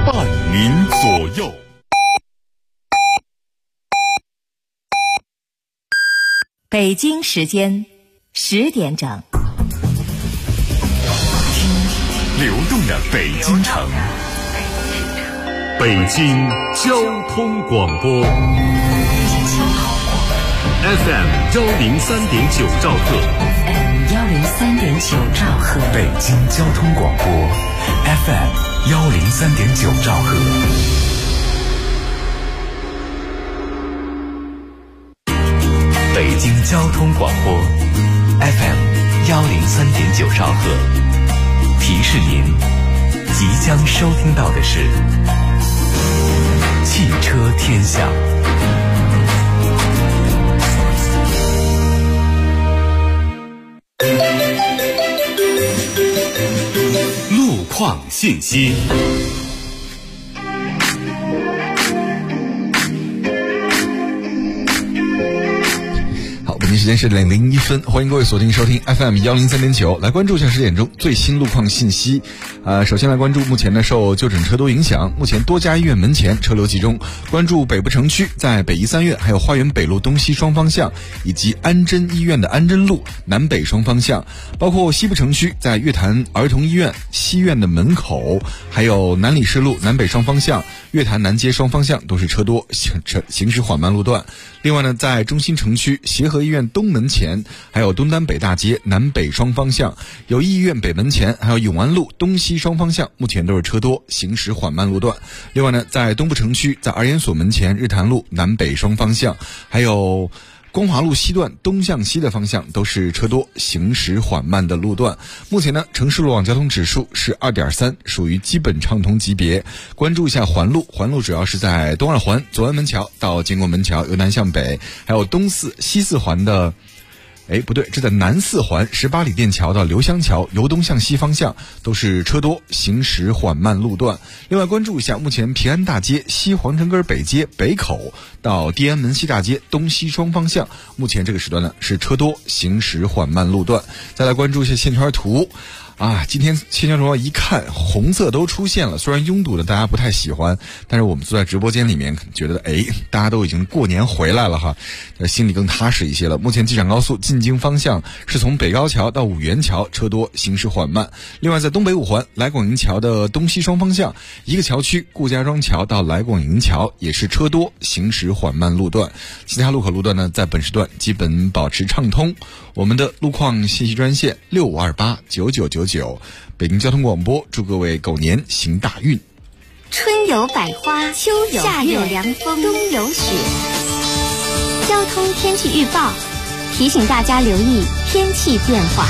伴您左右。 北京时间10点整， 流动的北京城，北京交通广播 FM103.9兆赫 103.9兆赫， 北京交通广播 FM103.9兆赫。北京交通广播 FM103.9兆赫，提示您即将收听到的是汽车天下。路况信息。 北京时间是2:01分，欢迎各位锁定收听 FM103.9，来关注一下10点钟最新路况信息。首先来关注目前呢受就诊车多影响，目前多家医院门前车流集中。关注北部城区，在北医三院还有花园北路东西双方向，以及安贞医院的安贞路南北双方向，包括西部城区，在月坛儿童医院西院的门口，还有南礼士路南北双方向、月坛南街双方向都是车多，行驶缓慢路段。另外呢，在中心城区协和医院东门前，还有东单北大街南北双方向、友谊医院北门前，还有永安路东西双方向，目前都是车多，行驶缓慢路段。另外呢，在东部城区，在儿研所门前日坛路南北双方向，还有光华路西段东向西的方向都是车多，行驶缓慢的路段。目前呢，城市路网交通指数是 2.3， 属于基本畅通级别。关注一下环路主要是在东二环左安门桥到建国门桥由南向北，还有东四西四环的不对，这在南四环18里店桥到刘香桥由东向西方向都是车多，行驶缓慢路段。另外关注一下目前平安大街西皇城根北街北口到地安门西大街东西双方向，目前这个时段呢是车多，行驶缓慢路段。再来关注一下线圈图。今天线圈图一看红色都出现了，虽然拥堵的大家不太喜欢，但是我们坐在直播间里面觉得大家都已经过年回来了哈，心里更踏实一些了。目前机场高速进京方向是从北高桥到五元桥车多，行驶缓慢。另外在东北五环来广营桥的东西双方向，一个桥区顾家庄桥到来广营桥也是车多，行驶缓慢路段。其他路口路段呢，在本时段基本保持畅通。我们的路况信息专线65289999，北京交通广播祝各位狗年行大运。 春有百花，秋有夏有凉风，冬有雪。交通天气预报提醒大家留意天气变化。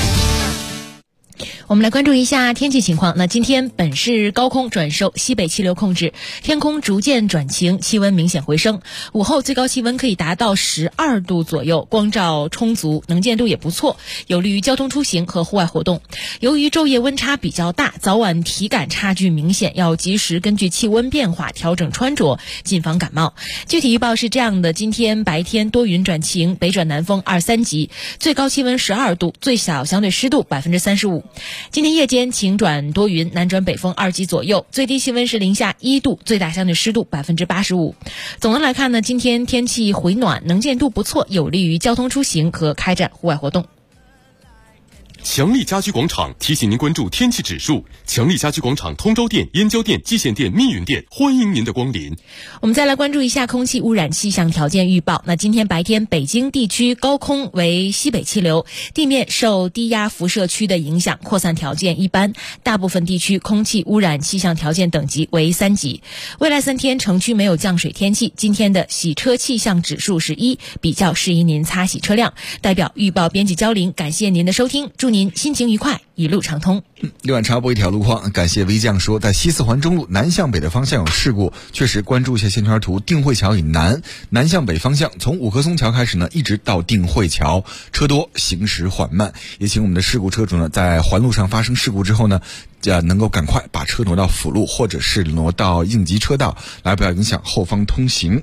我们来关注一下天气情况。那今天本市高空转受西北气流控制，天空逐渐转晴，气温明显回升。午后最高气温可以达到12度左右，光照充足，能见度也不错，有利于交通出行和户外活动。由于昼夜温差比较大，早晚体感差距明显，要及时根据气温变化调整穿着，谨防感冒。具体预报是这样的：今天白天多云转晴，北转南风2、3级，最高气温12度，最小相对湿度35%。今天夜间晴转多云，南转北风2级左右，最低气温是零下1度，最大相对湿度85%。总的来看呢，今天天气回暖，能见度不错，有利于交通出行和开展户外活动。 强力家居广场提醒您关注天气指数。强力家居广场通州店、燕郊店、蓟县店、密云店，欢迎您的光临。 我们再来关注一下空气污染气象条件预报。那今天白天北京地区高空为西北气流，地面受低压辐射区的影响，扩散条件一般，大部分地区空气污染气象条件等级为3级。未来3天城区没有降水天气，今天的洗车气象指数是1，比较适宜您擦洗车辆。代表预报编辑焦玲，感谢您的收听，祝您心情愉快，一路畅通。 另外插播一条路况，感谢微将说，在西四环中路南向北的方向有事故，确实关注一下线圈图，定慧桥以南向北方向，从五棵松桥开始呢，一直到定慧桥，车多，行驶缓慢。也请我们的事故车主呢，在环路上发生事故之后呢，能够赶快把车挪到辅路或者是挪到应急车道，来不要影响后方通行。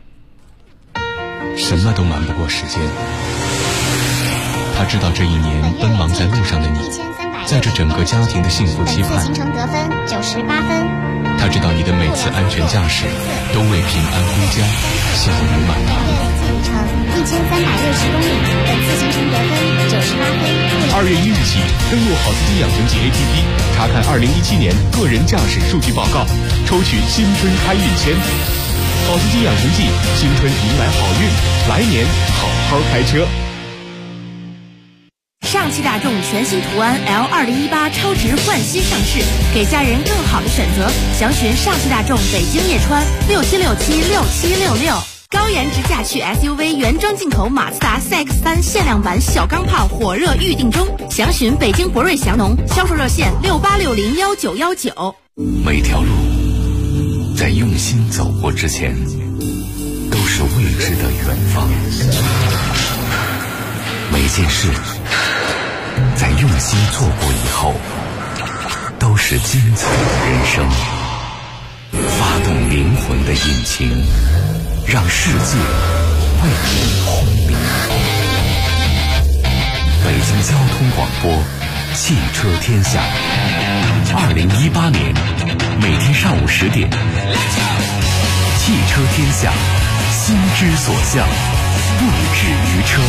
什么都瞒不过时间，他知道这一年奔忙在路上的你，在这整个家庭的幸福期盼， 形成得分98分。 他知道你的每次安全驾驶都为平安归家笑语满堂。 1360公里，本次行程得分98分。 2月1日起，登录好司机养成记 APP， 查看2017年个人驾驶数据报告，抽取新春开运签。好司机养成记，新春迎来好运，来年好好开车。 上汽大众全新途安 L2018 超值焕新上市，给家人更好的选择。详询上汽大众北京叶川67676766。高颜值驾趣 SUV 原装进口马自达 CX-3 限量版小钢炮火热预定中，详询北京博瑞祥农，销售热线68601919。 每条路在用心走过之前，都是未知的远方。每件事在用心做过以后，都是精彩的人生。发动灵魂的引擎，让世界为你轰鸣。北京交通广播，汽车天下。2018年每天上午10点，汽车天下，心之所向，不止于车。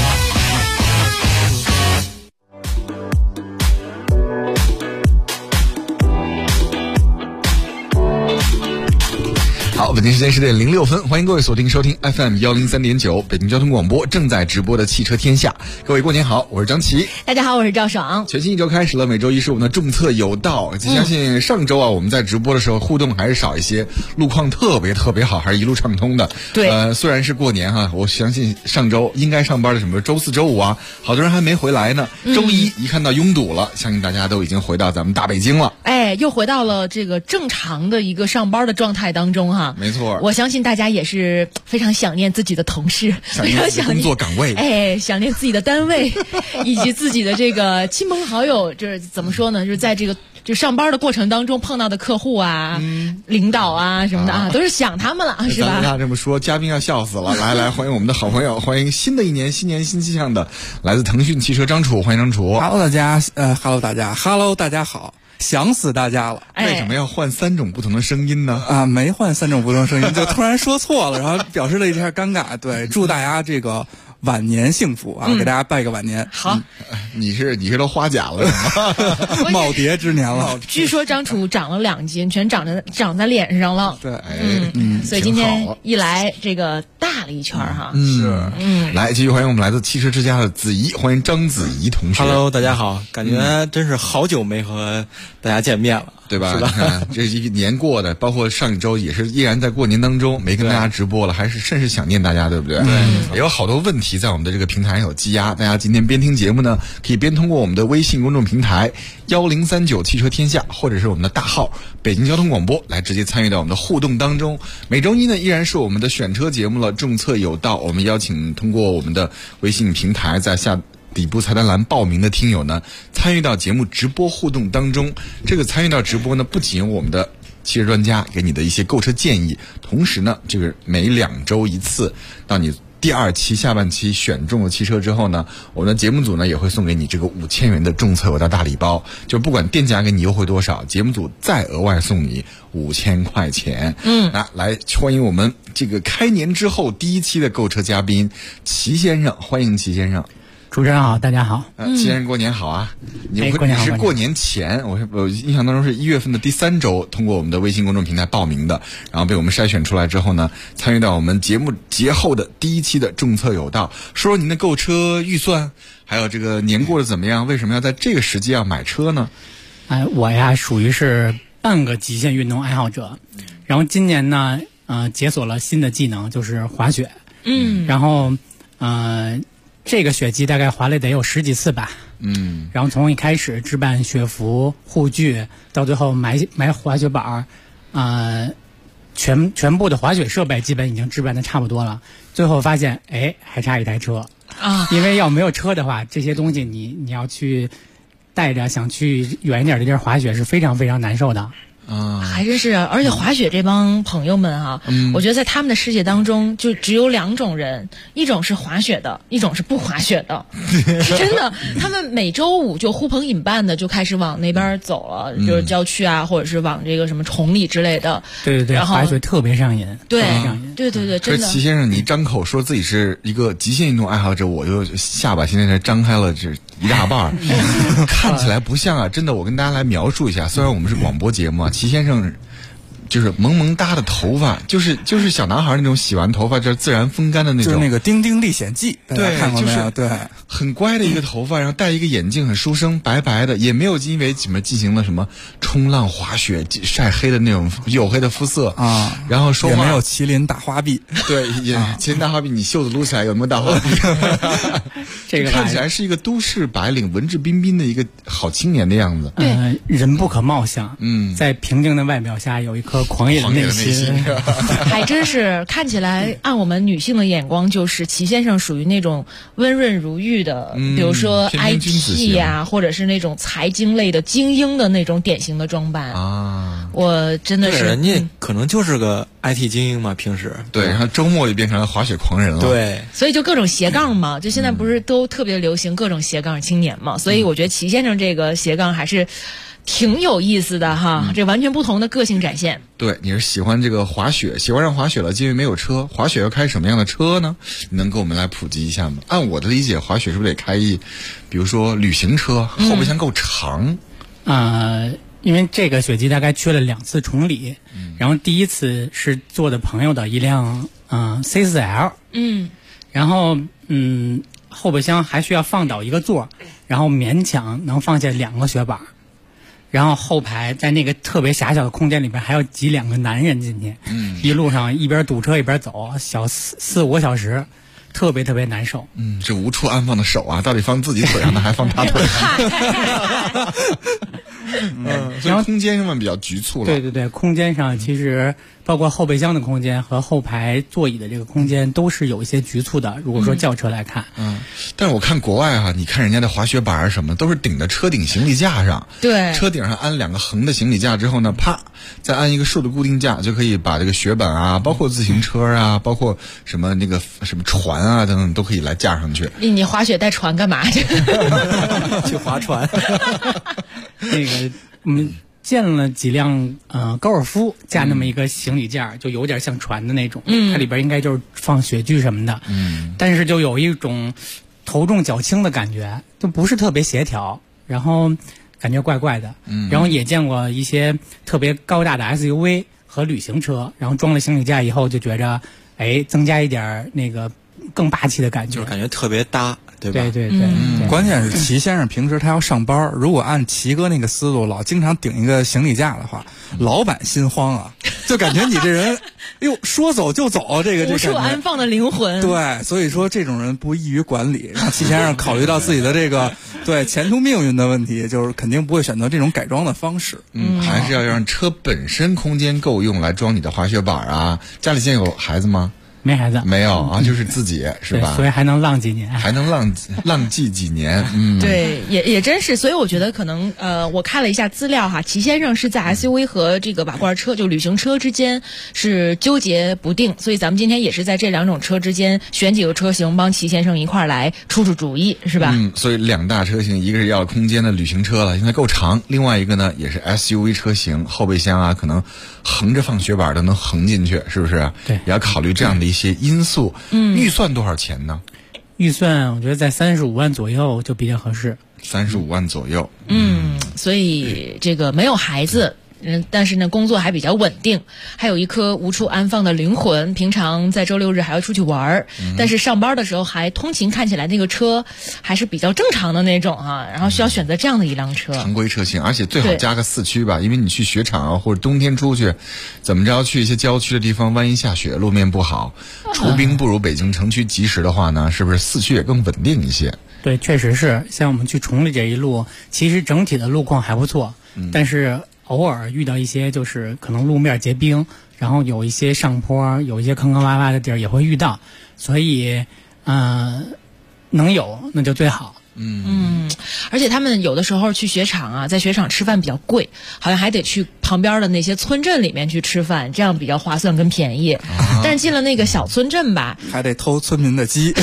好，北京时间10点06分，欢迎各位锁定收听 FM 103.9北京交通广播正在直播的汽车天下。各位过年好，我是张琪。 大家好，我是赵爽。 全新一周开始了，每周一是我们的众策有道。相信上周啊，我们在直播的时候互动还是少一些，路况特别好，还是一路畅通的。 对， 虽然是过年哈，我相信上周应该上班的什么周四周五啊，好多人还没回来呢。周一一看到拥堵了，相信大家都已经回到咱们大北京了。 哎，又回到了这个正常的一个上班的状态当中哈。 没错， 我相信大家也是非常想念自己的同事， 想念自己的工作岗位， 哎，想念自己的单位，以及自己的这个亲朋好友，就是怎么说呢？就是在这个就上班的过程当中碰到的客户啊、领导啊什么的啊，都是想他们了，是吧？ 咱们这么说，嘉宾要笑死了。来，欢迎我们的好朋友，欢迎新的一年新气象的来自腾讯汽车张楚，欢迎张楚。 Hello 大家，Hello 大家好。想死大家了！ 为什么要换3种不同的声音呢？ 没换3种不同声音，就突然说错了，然后表示了一下尴尬。对，祝大家这个晚年幸福啊！给大家拜个晚年。 好， 你是都花甲了是吗？耄耋之年了。 据说张楚长了2斤，全长在脸上了。 对， 所以今天一来这个大了一圈哈。 来继续欢迎我们来自汽车之家的子怡，欢迎张子怡同学。 Hello， 大家好，感觉真是好久没和大家见面了。 对吧？你看，这一年过的，包括上一周也是依然在过年当中，没跟大家直播了，还是甚是想念大家，对不对？ 对， 也有好多问题在我们的这个平台有积压，大家今天边听节目呢，可以边通过我们的微信公众平台1039汽车天下，或者是我们的大号北京交通广播，来直接参与到我们的互动当中。每周一呢，依然是我们的选车节目了，众策有道，我们邀请通过我们的微信平台在下底部菜单栏报名的听友呢，参与到节目直播互动当中。这个参与到直播呢，不仅有我们的汽车专家给你的一些购车建议，同时呢，这个每2周一次，到你第2期下半期选中了汽车之后呢，我们的节目组呢也会送给你这个5000元的众策有道大礼包，就不管店家给你优惠多少，节目组再额外送你5000块钱。那来欢迎我们这个开年之后第1期的购车嘉宾齐先生，欢迎齐先生。 主持人好，大家好。 齐先生过年好啊！你是过年前，我印象当中是1月份的第3周，通过我们的微信公众平台报名的，然后被我们筛选出来之后呢，参与到我们节目节后的第1期的众策有道。说您的购车预算，还有这个年过得怎么样？为什么要在这个时机要买车呢？ 我呀属于是半个极限运动爱好者，然后今年呢，解锁了新的技能，就是滑雪。然后这个雪季大概滑了得有10几次吧。然后从一开始置办雪服、护具，到最后买滑雪板，全部的滑雪设备基本已经置办的差不多了。最后发现，还差一台车啊！因为要没有车的话，这些东西你要去带着，想去远一点的地儿滑雪是非常非常难受的。 还真是，而且滑雪这帮朋友们啊，我觉得在他们的世界当中，就只有2种人，一种是滑雪的，一种是不滑雪的，是真的。他们每周5就呼朋引伴的就开始往那边走了，就是郊区啊，或者是往这个什么崇礼之类的。 对，然后滑雪特别上瘾， 对， 对， 真的。 可是齐先生，你张口说自己是一个极限运动爱好者，我就下巴现在张开了这一大半看起来不像啊！真的，我跟大家来描述一下，虽然我们是广播节目啊，齐先生就是萌萌哒的头发，就是小男孩那种洗完头发就是自然风干的那种， 就是那个《丁丁历险记》， 对， 看过没有？ 对，很乖的一个头发，然后戴一个眼镜，很书生，白白的，也没有因为什么进行了什么冲浪、滑雪晒黑的那种黝黑的肤色啊， 然后说话也没有麒麟大花臂， 对，也麒麟大花臂，你袖子撸起来有没有大花臂？这个看起来是一个都市白领，文质彬彬的一个好青年的样子。 人不可貌相，在平静的外表下有一颗狂野的内心， 还真是看起来按我们女性的眼光，就是齐先生属于那种温润如玉的，比如说 IT 呀，或者是那种财经类的精英的那种典型的装扮啊。我真的是， 人家可能就是个 IT 精英嘛，平时对，然后周末就变成了滑雪狂人了。 对， 所以就各种斜杠嘛，就现在不是都特别流行各种斜杠青年嘛，所以我觉得齐先生这个斜杠还是挺有意思的哈，这完全不同的个性展现。 对，你是喜欢这个滑雪，喜欢上滑雪了，因为没有车，滑雪要开什么样的车呢？你能给我们来普及一下吗？按我的理解，滑雪是不是得开比如说旅行车，后备箱够长？ 因为这个雪季大概去了2次崇礼，然后第一次是坐的朋友的一辆C4L，然后后备箱还需要放倒一个座，然后勉强能放下2个雪板，然后后排在那个特别狭小的空间里边还要挤2个男人进去，一路上一边堵车一边走，小4-5个小时。特别难受， 这无处安放的手啊，到底放自己腿上呢，还放他腿上？然后空间上面比较局促了。 对，空间上其实包括后备箱的空间和后排座椅的这个空间都是有一些局促的。如果说轿车来看， 但是我看国外你看人家的滑雪板什么都是顶在车顶行李架上， 对， 车顶上安2个横的行李架之后呢，啪，再安一个竖的固定架，就可以把这个雪板啊，包括自行车啊，包括什么那个什么船啊等等都可以来架上去。 你滑雪带船干嘛去？ 去划船。 那个我们见了几辆高尔夫架那么一个行李架，就有点像船的那种，它里边应该就是放雪具什么的，但是就有一种头重脚轻的感觉，就不是特别协调，然后感觉怪怪的。然后也见过一些特别高大的 SUV 和旅行车，然后装了行李架以后就觉着增加一点那个更霸气的感觉， 就是感觉特别搭，对吧？ 对， 关键是齐先生平时他要上班，如果按齐哥那个思路，老经常顶一个行李架的话，老板心慌啊，就感觉你这人，说走就走，这个无处安放的灵魂。 对，所以说这种人不易于管理。让齐先生考虑到自己的这个对前途命运的问题，就是肯定不会选择这种改装的方式。 还是要让车本身空间够用来装你的滑雪板啊。家里现在有孩子吗？ 没孩子， 没有啊，就是自己是吧？ 所以还能浪几年， 还能浪迹几年。 对，也真是。所以我觉得可能我看了一下资料哈，齐先生是在 SUV 和这个瓦罐车就旅行车之间是纠结不定，所以咱们今天也是在这2种车之间选几个车型，帮齐先生一块儿来出主意，是吧？ 所以2大车型，一个是要空间的旅行车了，应该够长；另外一个呢，也是 SUV 车型，后备箱啊，可能横着放雪板都能横进去，是不是？ 对， 也要考虑这样的一些因素。预算多少钱呢？ 预算我觉得在35万左右就比较合适。 35万左右。 所以这个没有孩子。但是呢，工作还比较稳定，还有一颗无处安放的灵魂。平常在周6日还要出去玩，但是上班的时候还通勤，看起来那个车还是比较正常的那种啊。然后需要选择这样的一辆车， 常规车型，而且最好加个4驱吧，因为你去雪场啊，或者冬天出去，怎么着去一些郊区的地方，万一下雪，路面不好，出兵不如北京城区及时的话呢，是不是4驱也更稳定一些？ 对，确实是。像我们去崇礼这一路，其实整体的路况还不错，但是偶尔遇到一些就是可能路面结冰，然后有一些上坡，有一些坑坑洼洼的地儿也会遇到，所以能有那就最好。 而且他们有的时候去雪场啊，在雪场吃饭比较贵，好像还得去旁边的那些村镇里面去吃饭，这样比较划算跟便宜。但是进了那个小村镇吧， 还得偷村民的鸡，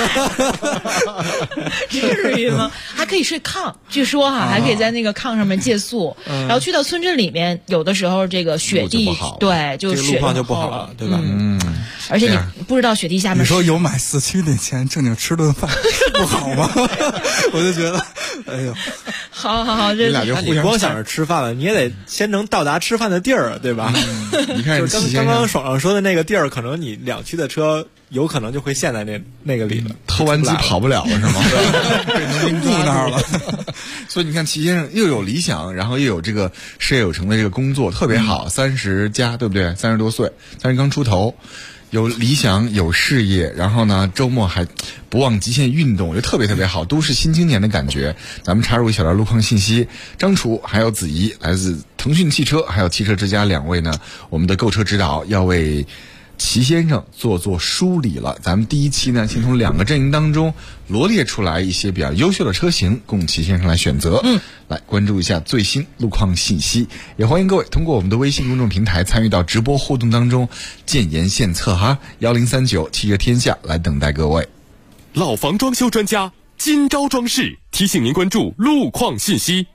至于吗？还可以睡炕，据说还可以在那个炕上面借宿。然后去到村镇里面，有的时候这个雪地对，就雪路况就不好了，对吧？ 而且你不知道雪地下面。 你说有买4驱那钱，正经吃顿饭不好吗？我就觉得，哎呦， 好，这俩就互相光想着吃饭了，你也得先能到达吃饭的地儿，对吧？ 你看， 刚刚爽爽说的那个地儿，可能你2驱的车有可能就会陷在那个里了， 偷完鸡跑不了了是吗？ 被农民住那儿了。 所以你看，齐先生又有理想，然后又有这个事业有成的这个工作，特别好。30加，对不对？30多岁，30刚出头。有理想，有事业，然后呢，周末还不忘极限运动，我觉得特别特别好，都是新青年的感觉。咱们插入一小段路况信息，张楚还有子怡来自腾讯汽车还有汽车之家2位呢，我们的购车指导要为齐先生做梳理了。咱们第一期呢，先从2个阵营当中罗列出来一些比较优秀的车型，供齐先生来选择。来关注一下最新路况信息，也欢迎各位通过我们的微信公众平台参与到直播互动当中，建言献策哈，1039汽车天下来等待各位。 老房装修专家金招装饰提醒您关注路况信息。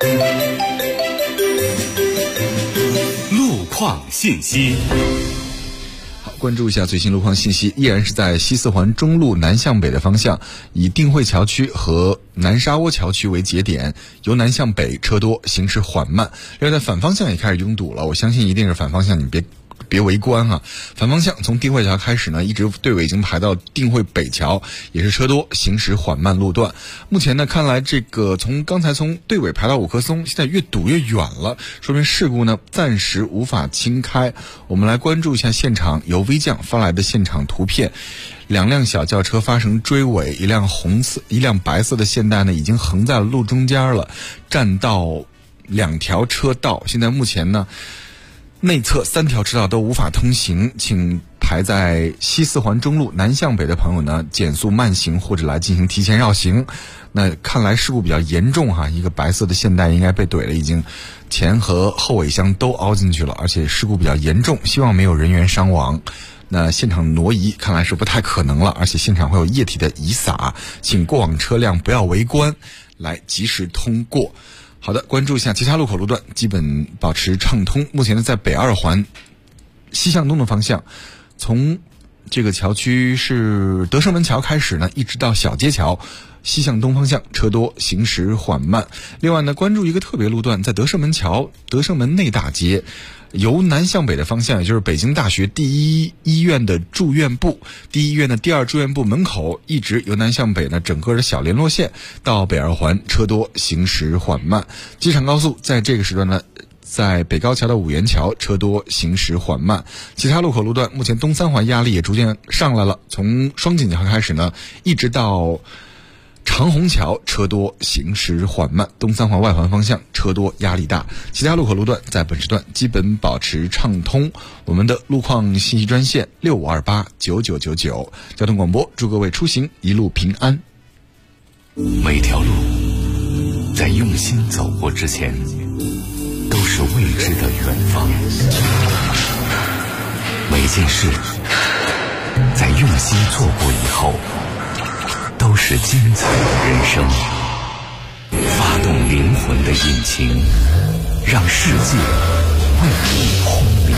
路况信息。 关注一下最新路况信息，依然是在西四环中路南向北的方向，以定慧桥区和南沙窝桥区为节点，由南向北车多，行驶缓慢。另外在反方向也开始拥堵了，我相信一定是反方向，你别围观啊！反方向从定慧桥开始呢，一直队尾已经排到定慧北桥，也是车多，行驶缓慢路段。目前呢，看来这个刚才从队尾排到五棵松，现在越堵越远了，说明事故呢暂时无法清开。我们来关注一下现场由微将发来的现场图片，2辆小轿车发生追尾，一辆白色的现代呢已经横在了路中间了，占到2条车道。现在目前呢，内侧3条车道都无法通行，请排在西四环中路南向北的朋友呢减速慢行或者来进行提前绕行。那看来事故比较严重哈，一个白色的现代应该被怼了，已经前和后尾箱都凹进去了，而且事故比较严重，希望没有人员伤亡。那现场挪移看来是不太可能了，而且现场会有液体的遗洒，请过往车辆不要围观，来及时通过。好的，关注一下其他路口路段，基本保持畅通。目前呢，在北2环西向东的方向，从这个桥区是德胜门桥开始呢，一直到小街桥，西向东方向车多，行驶缓慢。另外呢，关注一个特别路段，在德胜门桥德胜门内大街，由南向北的方向，也就是北京大学第一医院的住院部，第一医院的第2住院部门口，一直由南向北呢，整个的小联络线到北2环车多，行驶缓慢。机场高速在这个时段呢，在北高桥到五元桥车多，行驶缓慢。其他路口路段目前东3环压力也逐渐上来了，从双井桥开始呢，一直到长虹桥车多，行驶缓慢。东3环外环方向车多，压力大。其他路口路段在本时段基本保持畅通。我们的路况信息专线65289999，交通广播，祝各位出行一路平安。 每条路在用心走过之前，都是未知的远方。每件事在用心做过以后，都是精彩的人生。发动灵魂的引擎，让世界为你轰鸣。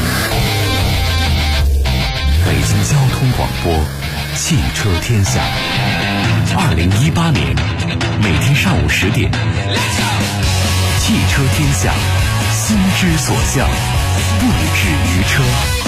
北京交通广播，汽车天下。2018年每天上午10点，汽车天下，心之所向，不止于车。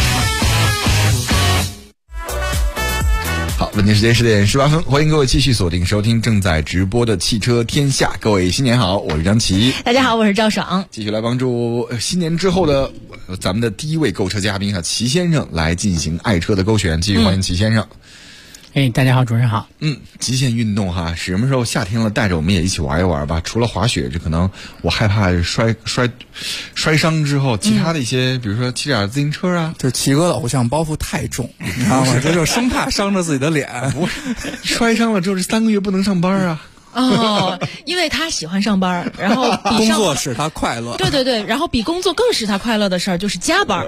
好，本期时间10点18分，欢迎各位继续锁定收听正在直播的汽车天下。各位新年好，我是张琪。 大家好，我是赵爽。 继续来帮助新年之后的咱们的第一位购车嘉宾齐先生来进行爱车的勾选，继续欢迎齐先生。 大家好，主持人好。 极限运动哈，什么时候夏天了，带着我们也一起玩一玩吧。除了滑雪，这可能我害怕摔伤之后，其他的一些，比如说骑点自行车啊。 就是齐哥的偶像包袱太重，你知道吗？这就生怕伤着自己的脸。 不，摔伤了之后这3个月不能上班啊。 哦，因为他喜欢上班，然后工作使他快乐。 对对对，然后比工作更使他快乐的事儿就是加班。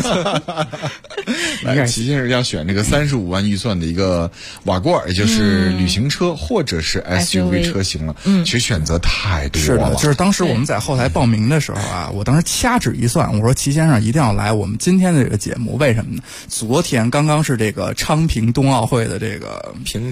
来，齐先生要选这个35万预算的一个瓦罐，也就是旅行车或者是 SUV 车型了。其实选择太多了。 是的，就是当时我们在后台报名的时候啊，我当时掐指一算，我说齐先生一定要来我们今天的这个节目，为什么呢？昨天刚刚是这个昌平冬奥会的这个平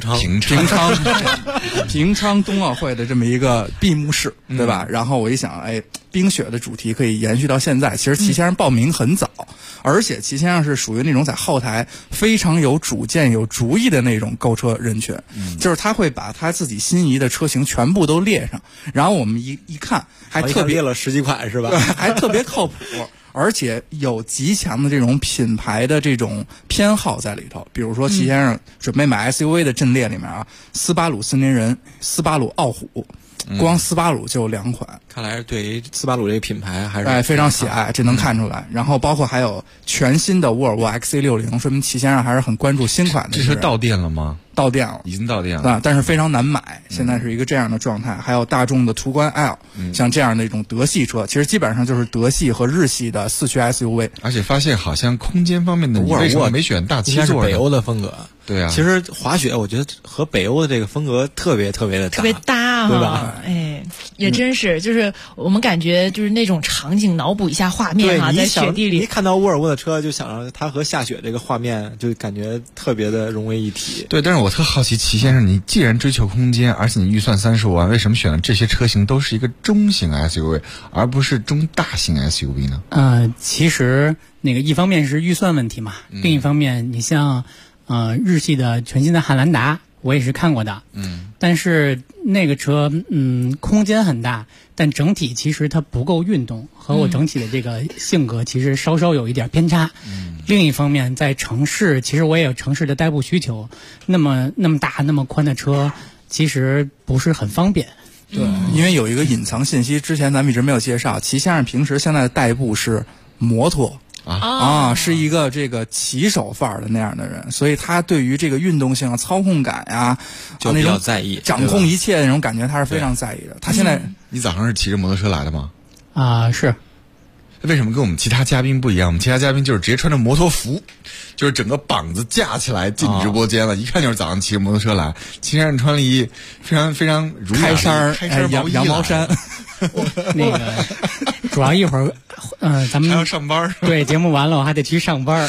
昌冬奥会的这么一个闭幕式，对吧？然后我一想，冰雪的主题可以延续到现在。其实齐先生报名很早，而且齐先生是属于那种在后台非常有主见、有主意的那种购车人群，就是他会把他自己心仪的车型全部都列上，然后我们一看，还特别列了10几款是吧？ 还特别靠谱。而且有极强的这种品牌的这种偏好在里头，比如说齐先生准备买 SUV 的阵列里面啊，斯巴鲁森林人、斯巴鲁傲虎，光斯巴鲁就有2款。 看来对于斯巴鲁这个品牌还是非常喜爱，这能看出来。然后包括还有全新的沃尔沃 XC60，说明齐先生还是很关注新款的。 这车到店了吗？ 到店了， 已经到店了， 但是非常难买，现在是一个这样的状态。还有大众的途观 L，像这样的一种德系车，其实基本上就是德系和日系的4驱 SUV。 而且发现好像空间方面的， 沃尔沃没选大7座， 应该是北欧的风格。 对啊， 其实滑雪我觉得和北欧的这个风格特别的特别搭， 对吧？ 也真是，就是我们感觉就是那种场景，脑补一下画面哈，在雪地里， 一看到沃尔沃的车，就想到它和下雪这个画面，就感觉特别的融为一体。 对，但是我特好奇，齐先生，你既然追求空间，而且你预算35万，为什么选的这些车型都是一个中型 SUV， 而不是中大型 SUV 呢？ 其实那个一方面是预算问题嘛，另一方面你像日系的全新的汉兰达，我也是看过的，但是那个车空间很大，但整体其实它不够运动，和我整体的这个性格其实稍稍有一点偏差。另一方面，在城市，其实我也有城市的代步需求，那么大那么宽的车，其实不是很方便。 对，因为有一个隐藏信息，之前咱们一直没有介绍，齐先生平时现在的代步是摩托。是一个这个骑手范儿的那样的人，所以他对于这个运动性、操控感呀， 就比较在意， 掌控一切的那种感觉，他是非常在意的。他现在， 你早上是骑着摩托车来的吗？ 是。 为什么跟我们其他嘉宾不一样？我们其他嘉宾就是直接穿着摩托服，就是整个膀子架起来进直播间了，一看就是早上骑着摩托车来。齐先生穿了一非常儒雅的羊毛衫。 那个主要一会儿，咱们还要上班。 对，节目完了我还得去上班。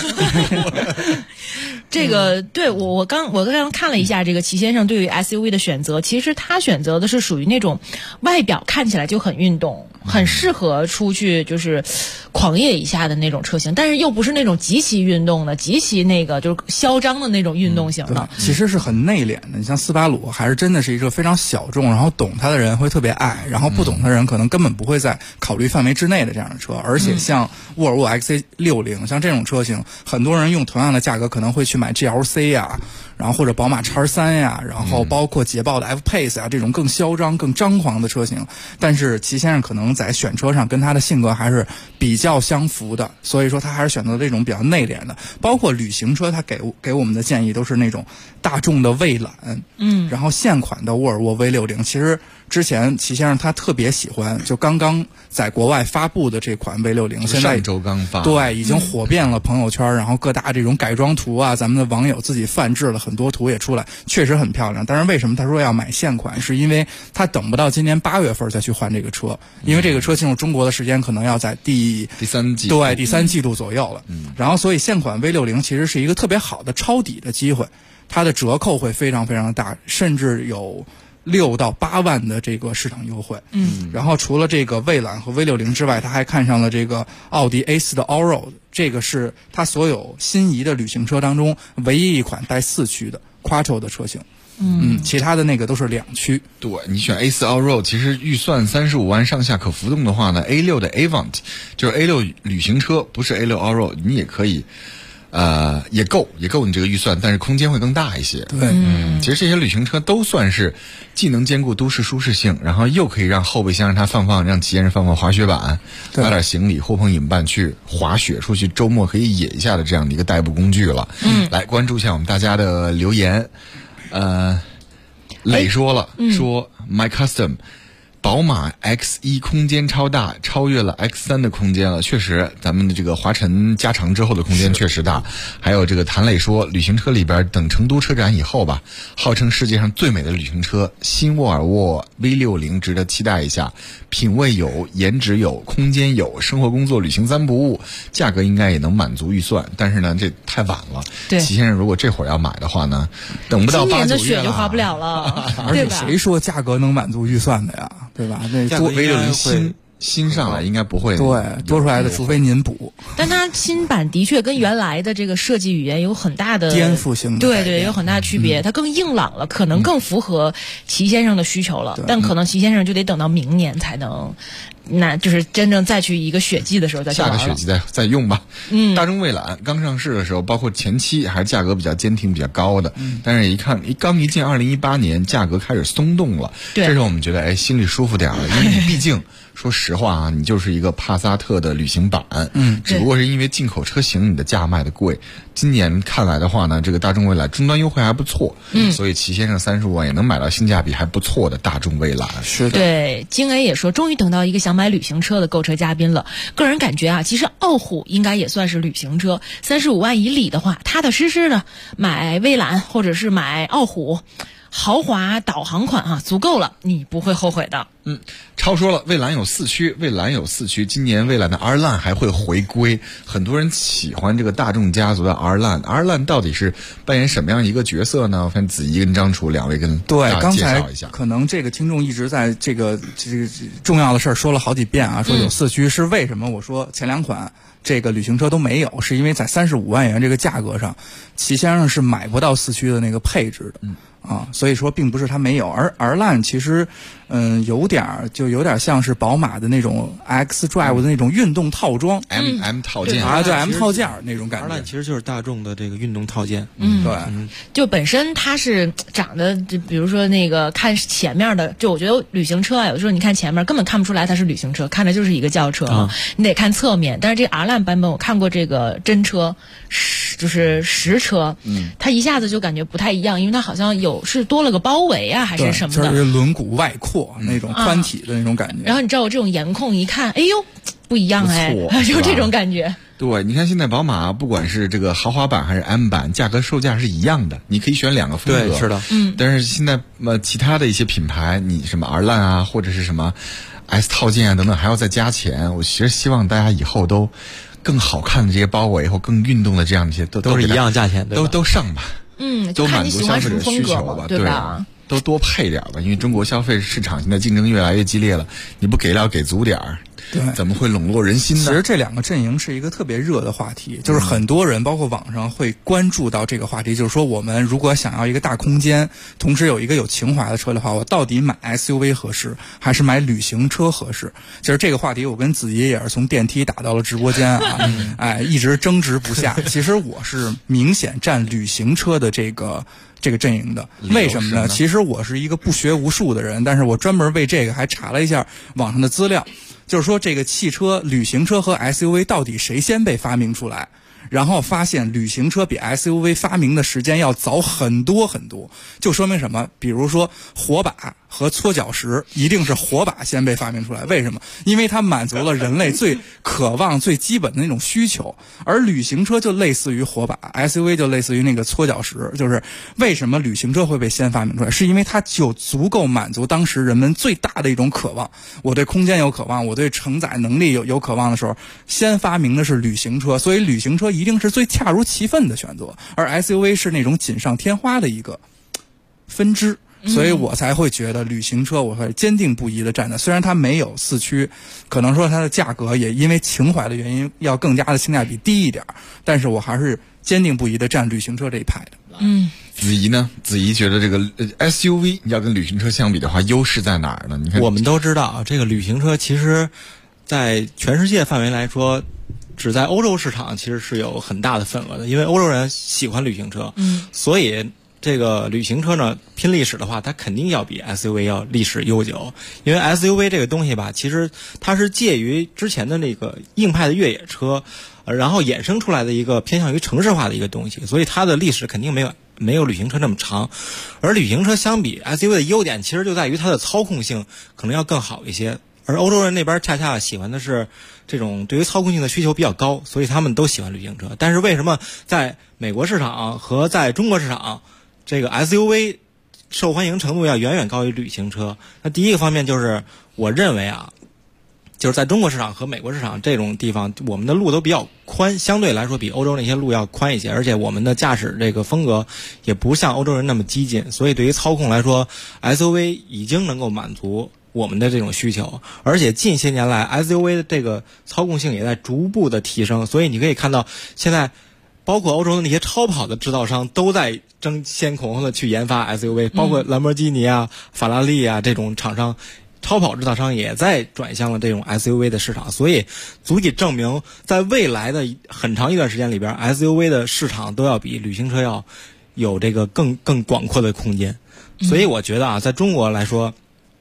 这个对我刚看了一下这个齐先生对于 SUV 的选择，其实他选择的是属于那种外表看起来就很运动，很适合出去就是狂野一下的那种车型，但是又不是那种极其运动的、极其那个就是嚣张的那种运动型的。 其实是很内敛的。你像斯巴鲁，还是真的是一个非常小众，然后懂它的人会特别爱，然后不懂的人可能根本不会在考虑范围之内的这样的车。而且像沃尔沃 XC60，像这种车型，很多人用同样的价格可能会去买 GLC 呀，然后或者宝马 X3 呀，然后包括捷豹的 F-Pace 啊，这种更嚣张、更张狂的车型。但是齐先生可能在选车上跟他的性格还是比较相符的，所以说他还是选择这种比较内敛的。包括旅行车，他给我们的建议都是那种大众的蔚揽，然后现款的沃尔沃 V60，其实之前齐先生他特别喜欢，就刚刚在国外发布的这款 V60， 现在上周刚发， 对，已经火遍了朋友圈，然后各大这种改装图啊，咱们的网友自己泛制了很多图也出来，确实很漂亮。但是为什么他说要买现款，是因为他等不到今年8月份再去换这个车，因为这个车进入中国的时间可能要在第三季度左右了。然后所以现款 V60 其实是一个特别好的抄底的机会，它的折扣会非常非常大，甚至有6到8万的这个市场优惠。然后除了这个蔚揽和 V60 之外，他还看上了这个奥迪 A4 的 Allroad， 这个是他所有心仪的旅行车当中唯一一款带4驱的 Quattro 的车型。其他的那个都是2驱。 对，你选 A4 Allroad， 其实预算35万上下可浮动的话呢 ，A6 的 Avant 就是 A6 旅行车，不是 A6 Allroad， 你也可以。也够你这个预算，但是空间会更大一些。 对， 其实这些旅行车都算是既能兼顾都市舒适性，然后又可以让后备箱让它让齐先生放滑雪板，拿点行李呼朋引伴去滑雪，出去周末可以野一下的这样的一个代步工具了。来关注一下我们大家的留言。磊说了，说 My Custom。宝马 X1 空间超大，超越了 X3 的空间了。确实，咱们的这个华晨加长之后的空间确实大。还有这个谭磊说，旅行车里边等成都车展以后吧，号称世界上最美的旅行车新沃尔沃 V60值得期待一下。品味有，颜值有，空间有，生活工作旅行三不误，价格应该也能满足预算。但是呢，这太晚了。 对， 齐先生如果这会儿要买的话呢，等不到8、9月了。 今年的雪就花不了了， 而且谁说价格能满足预算的呀？对吧？那多 V60新上来应该不会， 对，多出来的除非您补。 但它新版的确跟原来的这个设计语言有很大的颠覆性的， 对，有很大的区别。它更硬朗了，可能更符合齐先生的需求了。但可能齐先生就得等到明年才能，那就是真正再去一个雪季的时候再去玩了。 下个雪季再用吧。大众蔚揽刚上市的时候，包括前期还是价格比较坚挺、比较高的，但是一看刚一进2018年，价格开始松动了。这时候我们觉得心里舒服点了，因为你毕竟。说实话啊，你就是一个帕萨特的旅行版，只不过是因为进口车型你的价卖的贵。今年看来的话呢，这个大众蔚揽终端优惠还不错，所以齐先生35万也能买到性价比还不错的大众蔚揽。 是的， 对，京 A 也说，终于等到一个想买旅行车的购车嘉宾了。个人感觉啊，其实傲虎应该也算是旅行车，35万以里的话，踏踏实实的买蔚揽或者是买傲虎。豪华导航款啊，足够了，你不会后悔的。 超说了，蔚揽有4驱，今年蔚揽的 R-Line 还会回归，很多人喜欢这个大众家族的 R-Line 到底是扮演什么样一个角色呢？我看子怡跟张楚两位跟大家介绍一下。 可能这个听众一直在这个重要的事儿说了好几遍啊，说有4驱是为什么？我说前2款这个旅行车都没有，是因为在35万元这个价格上，齐先生是买不到4驱的那个配置的。所以说并不是它没有，而 R-Line 其实，有点像是宝马的那种 X-Drive 的那种运动套装 ，M 套件啊，对 M 套件那种感觉。 R-Line 其实就是大众的这个运动套件， 对， 就本身它是长得，就比如说那个看前面的，就我觉得旅行车啊，有时候你看前面根本看不出来它是旅行车，看着就是一个轿车，你得看侧面。但是这个 R-Line 版本我看过这个真车，就是实车，它一下子就感觉不太一样，因为它好像是多了个包围啊，还是什么的， 就是轮毂外扩那种宽体的那种感觉。 然后你知道我这种颜控一看，哎呦，不一样哎，就这种感觉。 对，你看现在宝马不管是这个豪华版还是 M 版，价格售价是一样的，你可以选2个风格。 对，是的。 但是现在其他的一些品牌，你什么 R-Line 啊，或者是什么 S 套件啊等等，还要再加钱。我其实希望大家以后都更好看的这些包围或更运动的这样一些都是一样价钱， 都上吧。 就看你喜欢什么风格吧，对吧？ 都多配点吧，因为中国消费市场现在竞争越来越激烈了，你不给料给足点儿，怎么会笼络人心呢？ 其实这2个阵营是一个特别热的话题，就是很多人包括网上会关注到这个话题，就是说我们如果想要一个大空间，同时有一个有情怀的车的话，我到底买 SUV 合适还是买旅行车合适？其实这个话题我跟子怡也是从电梯打到了直播间啊，一直争执不下。其实我是明显站旅行车的这个阵营的，为什么呢？其实我是一个不学无术的人，但是我专门为这个还查了一下网上的资料，就是说这个汽车、旅行车和 SUV 到底谁先被发明出来？然后发现旅行车比 SUV 发明的时间要早很多很多，就说明什么？比如说火把和搓脚石，一定是火把先被发明出来。为什么？因为它满足了人类最渴望、最基本的那种需求。而旅行车就类似于火把 ，SUV 就类似于那个搓脚石。就是为什么旅行车会被先发明出来？是因为它就足够满足当时人们最大的一种渴望。我对空间有渴望，我对承载能力有渴望的时候，先发明的是旅行车。所以旅行车一定是最恰如其分的选择，而 SUV 是那种锦上添花的一个分支。所以我才会觉得旅行车我会坚定不移的站在，虽然它没有4驱，可能说它的价格也因为情怀的原因要更加的性价比低一点，但是我还是坚定不移的站旅行车这一派的。 子怡呢？子怡觉得这个SUV 要跟旅行车相比的话，优势在哪儿呢？你看， 我们都知道这个旅行车其实在全世界范围来说，只在欧洲市场其实是有很大的份额的，因为欧洲人喜欢旅行车，所以这个旅行车呢，拼历史的话，它肯定要比 SUV 要历史悠久。因为 SUV 这个东西吧，其实它是介于之前的那个硬派的越野车，然后衍生出来的一个偏向于城市化的一个东西，所以它的历史肯定没有没有旅行车那么长，而旅行车相比 SUV 的优点其实就在于它的操控性可能要更好一些，而欧洲人那边恰恰喜欢的是这种对于操控性的需求比较高，所以他们都喜欢旅行车。但是为什么在美国市场和在中国市场这个 SUV 受欢迎程度要远远高于旅行车？那第一个方面就是我认为就是在中国市场和美国市场这种地方，我们的路都比较宽，相对来说比欧洲那些路要宽一些，而且我们的驾驶这个风格也不像欧洲人那么激进，所以对于操控来说 SUV 已经能够满足我们的这种需求。而且近些年来 SUV 的这个操控性也在逐步的提升，所以你可以看到现在包括欧洲的那些超跑的制造商都在争先恐后的去研发 SUV， 包括兰博基尼法拉利这种厂商，超跑制造商也在转向了这种 SUV 的市场，所以足以证明在未来的很长一段时间里边 SUV 的市场都要比旅行车要有这个更广阔的空间。所以我觉得在中国来说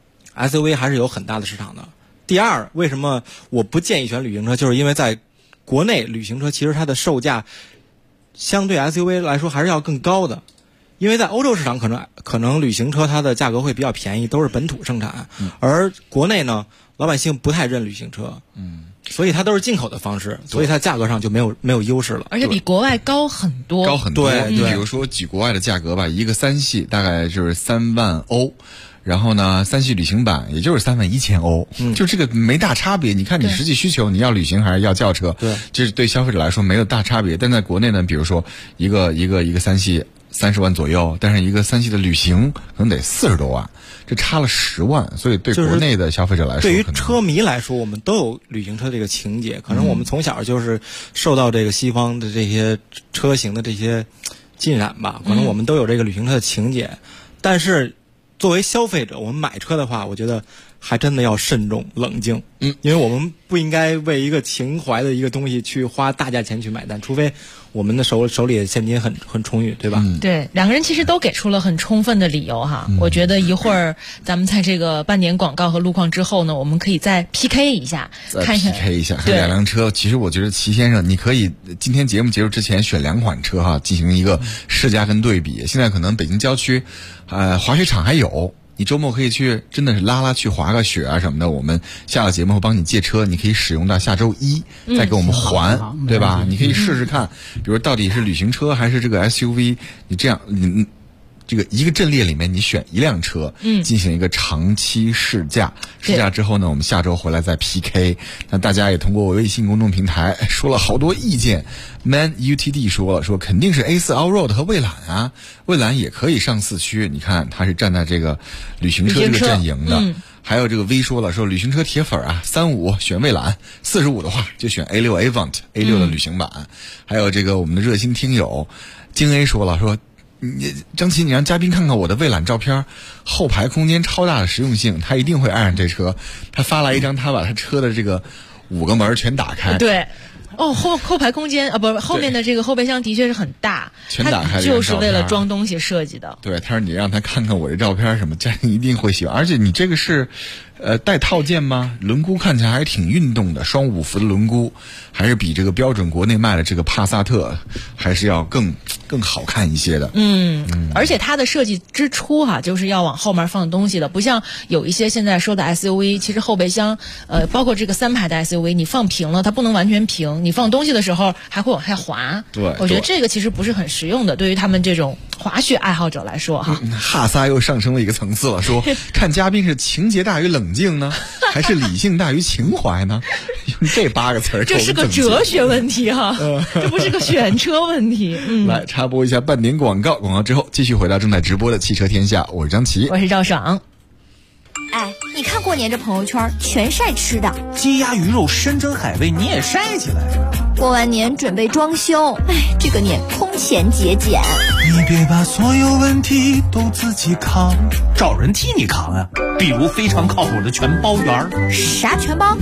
SUV 还是有很大的市场的。第二，为什么我不建议选旅行车，就是因为在国内旅行车其实它的售价相对 SUV 来说还是要更高的，因为在欧洲市场可能旅行车它的价格会比较便宜，都是本土生产，而国内呢老百姓不太认旅行车，所以它都是进口的方式，所以它价格上就没有优势了， 而且比国外高很多。 对，你比如说举国外的价格吧，一个3系大概就是3万欧。然后呢，3系旅行版也就是31000欧，就这个没大差别。你看你实际需求，你要旅行还是要轿车？对，这是对消费者来说没有大差别。但在国内呢，比如说一个3系30万左右，但是一个3系的旅行可能得40多万，这差了10万。所以对国内的消费者来说， 对于车迷来说，我们都有旅行车这个情节。可能我们从小就是受到这个西方的这些车型的这些浸染吧，可能我们都有这个旅行车的情节，但是作为消费者，我们买车的话，我觉得还真的要慎重冷静，因为我们不应该为一个情怀的一个东西去花大价钱去买单，除非我们的手里的现金很充裕，对吧？ 对，两个人其实都给出了很充分的理由哈。我觉得一会儿咱们在这个半点广告和路况之后呢，我们可以再 PK 一下，看 PK 一下，看两辆车。其实我觉得齐先生，你可以今天节目结束之前选2款车进行一个试驾跟对比。现在可能北京郊区，滑雪场还有。你周末可以去，真的是拉去滑个雪什么的。我们下了节目会帮你借车，你可以使用到下周1再给我们还，对吧？你可以试试看，比如到底是旅行车还是这个 SUV。你这样，这个一个阵列里面你选一辆车，进行一个长期试驾。试驾之后呢，我们下周回来再 PK。那大家也通过微信公众平台说了好多意见。Man UTD 说肯定是 A4 Allroad 和蔚揽蔚揽也可以上4驱。你看他是站在这个旅行车这个阵营的。还有这个 V 说旅行车铁粉35选蔚揽，45的话就选 A6 Avant A6 的旅行版。还有这个我们的热心听友京 A 说张琪，你让嘉宾看看我的蔚揽照片，后排空间超大的实用性，他一定会爱上这车。他发来一张他把他车的这个5个门全打开。 对。后排空间不是后面的这个后备箱的确是很大， 全打开， 就是为了装东西设计的。 对，他说你让他看看我这照片什么，家人一定会喜欢。而且你这个是带套件吗？轮毂看起来还是挺运动的，双5伏的轮毂，还是比这个标准国内卖的这个帕萨特还是要更好看一些的。 而且它的设计之初就是要往后面放东西的，不像有一些现在说的 SUV， 其实后备箱包括这个3排的 SUV， 你放平了它不能完全平，你放东西的时候还会往下滑。 对， 我觉得这个其实不是很实用的，对于他们这种滑雪爱好者来说哈萨又上升了一个层次了，说看嘉宾是情节大于冷静呢，还是理性大于情怀呢？用这8个词儿， 这是个哲学问题这不是个选车问题。 来插播一下半点广告，广告之后继续回到正在直播的汽车天下，我是张琪， 我是赵爽。 你看过年这朋友圈全晒吃的， 鸡鸭鱼肉山珍海味你也晒起来呀。 过完年准备装修，这个年空前节俭。 你别把所有问题都自己扛，找人替你扛啊。比如非常靠谱的全包园。 啥全包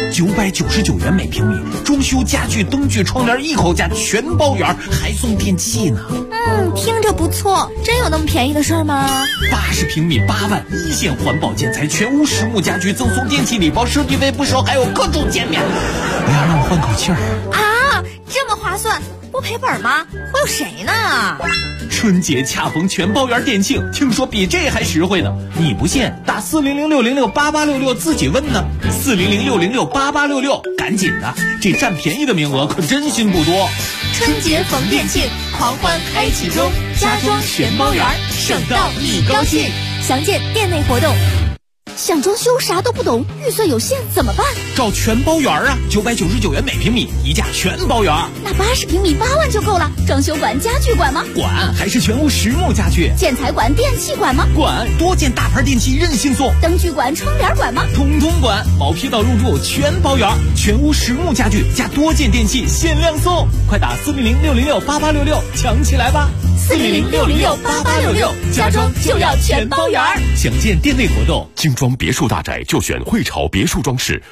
？999元每平米，装修家具、灯具、窗帘一口价，全包园，还送电器呢。 听着不错，真有那么便宜的事儿吗 ？80平米8万，1线环保建材，全屋实木家居，赠送电器礼包，设计费不收，还有各种减免。哎呀，让我换口气儿这么划算，不不赔本吗？会有谁呢？ 春节恰逢全包圆店庆，听说比这还实惠呢。你不信，打400-606-8866自己问呢。400-606-8866，赶紧的，这占便宜的名额可真心不多。 春节逢店庆，狂欢开启中，家装全包圆，省到你高兴。详见店内活动。 想装修啥都不懂，预算有限怎么办？ 找全包圆啊，999元每平米，一价全包圆。 那80平米8万就够了。装修管、家具管吗？ 管，还是全屋实木家具。 建材管、电器管吗？ 管，多件大牌电器任性送。 灯具管、窗帘管吗？ 通通管，毛坯到入住全包圆，全屋实木家具加多件电器限量送。快打400-606-8866抢起来吧 ！400-606-8866，家装就要全包圆。 详见店内活动。 精装别墅大宅就选汇潮别墅装饰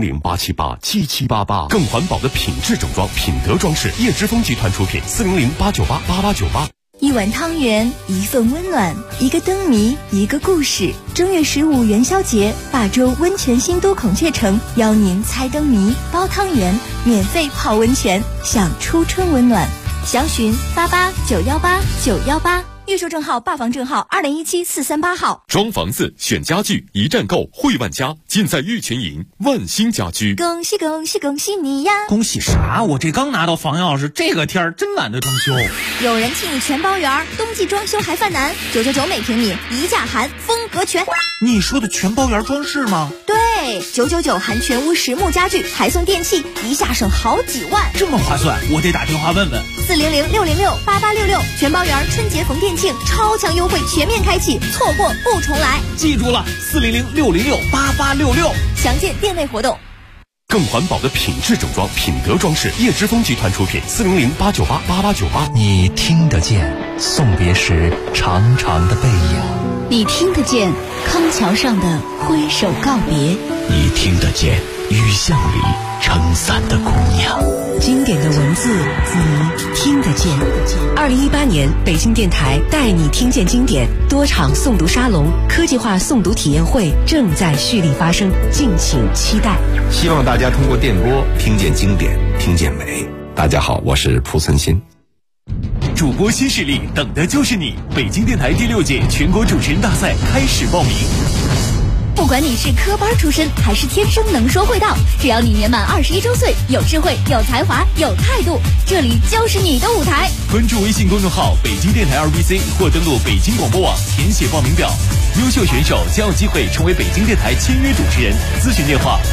，400-878-7788，更环保的品质整装，品德装饰，叶之峰集团出品，400-898-8898。 一碗汤圆，一份温暖，一个灯谜，一个故事。正月15元宵节，霸州温泉新都孔雀城邀您猜灯谜、包汤圆，免费泡温泉，享初春温暖。详询88918918，预售证号、霸房证号2017-438号。 装房子选家具，一站购汇万家，尽在玉泉营万兴家居。 恭喜恭喜恭喜你呀！ 恭喜啥？我这刚拿到房钥匙，这个天儿真懒得装修。 有人替你全包圆，冬季装修还犯难，999每平米，一价含，风格全。 你说的全包圆装饰吗？ 对，999含全屋实木家具，还送电器，一下省好几万， 这么划算，我得打电话问问。 400-606-8866，全包圆春节逢店庆，超强优惠全面开启，错过不重来。 记住了，400-606-8866， 详见店内活动。 更环保的品质整装，品德装饰，叶之峰集团出品，400-898-8898。 你听得见送别时长长的背影， 你听得见康桥上的挥手告别， 你听得见雨巷里撑伞的姑娘。 经典的文字，你听得见。2018年，北京电台带你听见经典多场诵读沙龙、科技化诵读体验会正在蓄力发生，敬请期待。 希望大家通过电波听见经典，听见美。大家好，我是蒲森新。 主播新势力，等的就是你！北京电台第6届全国主持人大赛开始报名。 不管你是科班出身还是天生能说会道，只要你年满21周岁，有智慧、有才华、有态度，这里就是你的舞台。 关注微信公众号北京电台2BC 或登录北京广播网填写报名表，优秀选手将有机会成为北京电台签约主持人。咨询电话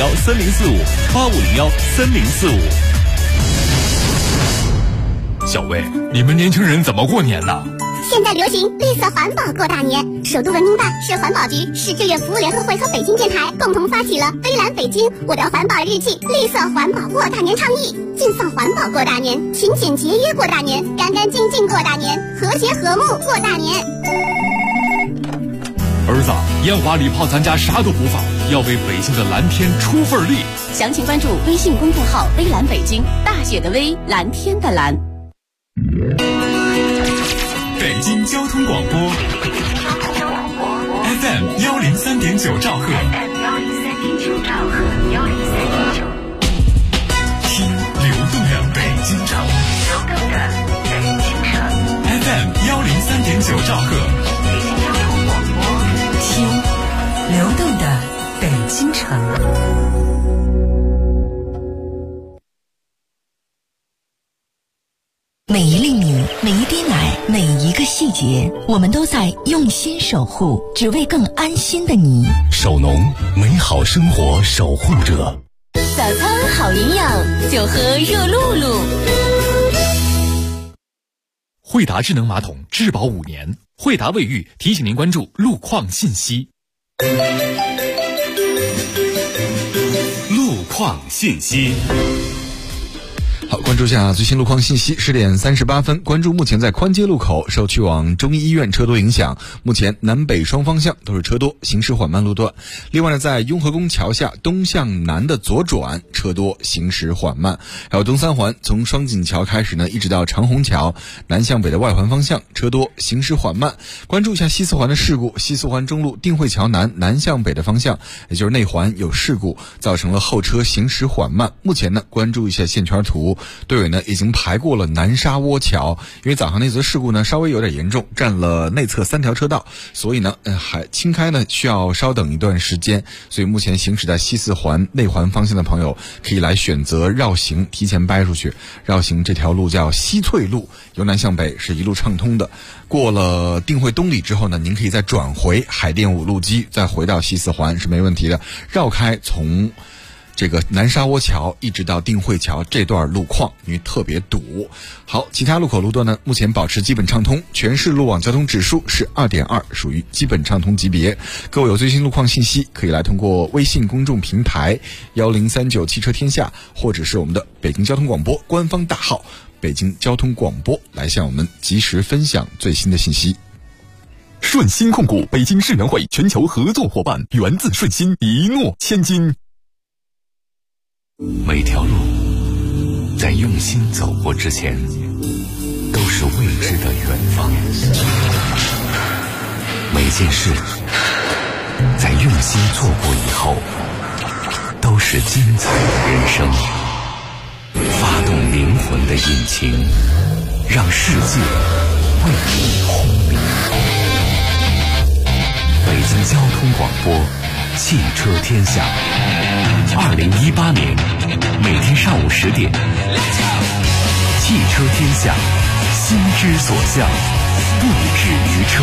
8501-3045，8501-3045。 小魏，你们年轻人怎么过年呢？ 现在流行绿色环保过大年，首都文明办、市环保局、市志愿服务联合会和北京电台共同发起了微蓝北京我的环保日记绿色环保过大年倡议，尽放环保过大年，勤俭节约过大年，干干净净过大年，和谐和睦过大年。 儿子，烟花礼炮咱家啥都不放，要为北京的蓝天出份力。 详情关注微信公众号微蓝北京，大写的微，蓝天的蓝。 北京交通广播 FM 103.9兆赫，听流动的北京城，FM 103.9兆赫， 听流动的北京城。每一粒米，每一滴奶，每一个细节，我们都在用心守护，只为更安心的你。 守农，美好生活守护者。 早餐好营养，就喝热露露。 惠达智能马桶质保5年，惠达卫浴提醒您关注路况信息。 路况信息。 好，关注下最新路况信息。10点38分，关注目前在宽街路口受去往中医医院车多影响，目前南北双方向都是车多，行驶缓慢路段。另外呢，在雍和宫桥下东向南的左转车多，行驶缓慢。还有东三环从双井桥开始呢，一直到长虹桥南向北的外环方向车多，行驶缓慢。关注一下西四环的事故，西四环中路定慧桥南向北的方向，也就是内环有事故，造成了后车行驶缓慢。目前呢，关注一下线圈图。 队委呢已经排过了南沙窝桥，因为早上那则事故呢稍微有点严重，占了内侧3条车道，所以呢还清开呢需要稍等一段时间，所以目前行驶在西四环内环方向的朋友可以来选择绕行，提前掰出去绕行。这条路叫西翠路，由南向北是一路畅通的。过了定慧东里之后呢，您可以再转回海淀5路基，再回到西四环是没问题的。绕开从这个南沙窝桥一直到定慧桥这段路况，因为特别堵。好，其他路口路段呢，目前保持基本畅通，全市路网交通指数是2.2，属于基本畅通级别。各位有最新路况信息，可以来通过微信公众平台1039汽车天下，或者是我们的北京交通广播官方大号北京交通广播，来向我们及时分享最新的信息。 顺鑫控股北京世园会全球合作伙伴，源自顺鑫，一诺千金。 每条路在用心走过之前，都是未知的远方。每件事在用心做过以后，都是精彩的人生。发动灵魂的引擎，让世界为你轰鸣。北京交通广播，汽车天下。2018年每天上午10点，汽车天下，心之所向，不止于车。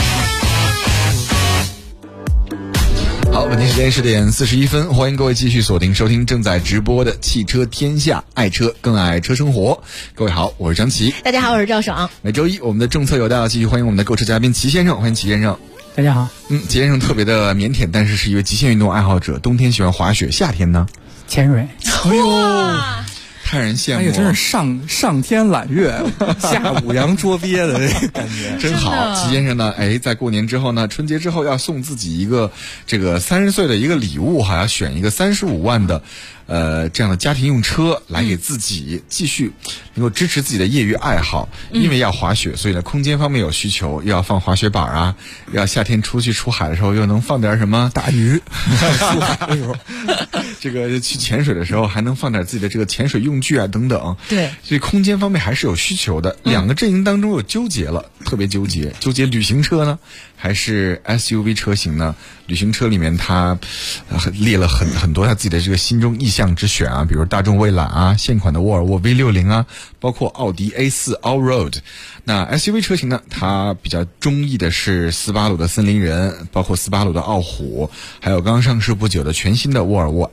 好，本期时间10点41分，欢迎各位继续锁定收听正在直播的汽车天下，爱车更爱车生活。各位好，我是张琪。 大家好，我是赵爽。 每周一我们的政策有道，继续欢迎我们的购车嘉宾齐先生，欢迎齐先生。 大家好。 齐先生特别的腼腆，但是是一位极限运动爱好者，冬天喜欢滑雪，夏天呢潜水。 哎呦，太让人羡慕了！ 哎呀，真是上天揽月，下五洋捉鳖的这个感觉， 真好。齐先生呢，在过年之后呢，春节之后要送自己一个这个30岁的一个礼物哈，要选一个35万的。这样的家庭用车来给自己继续能够支持自己的业余爱好，因为要滑雪，所以呢空间方面有需求，又要放滑雪板啊，要夏天出去出海的时候又能放点什么大鱼，出海的时候， 这个去潜水的时候还能放点自己的这个潜水用具啊等等。 对， 所以空间方面还是有需求的。两个阵营当中又纠结了，特别纠结旅行车呢还是 SUV 车型呢？旅行车里面他列了很多他自己的这个心中意向之选啊，比如大众蔚揽啊，现款的沃尔沃 V60啊，包括奥迪 A4 Allroad。那 SUV 车型呢，他比较中意的是斯巴鲁的森林人，包括斯巴鲁的傲虎，还有刚上市不久的全新的沃尔沃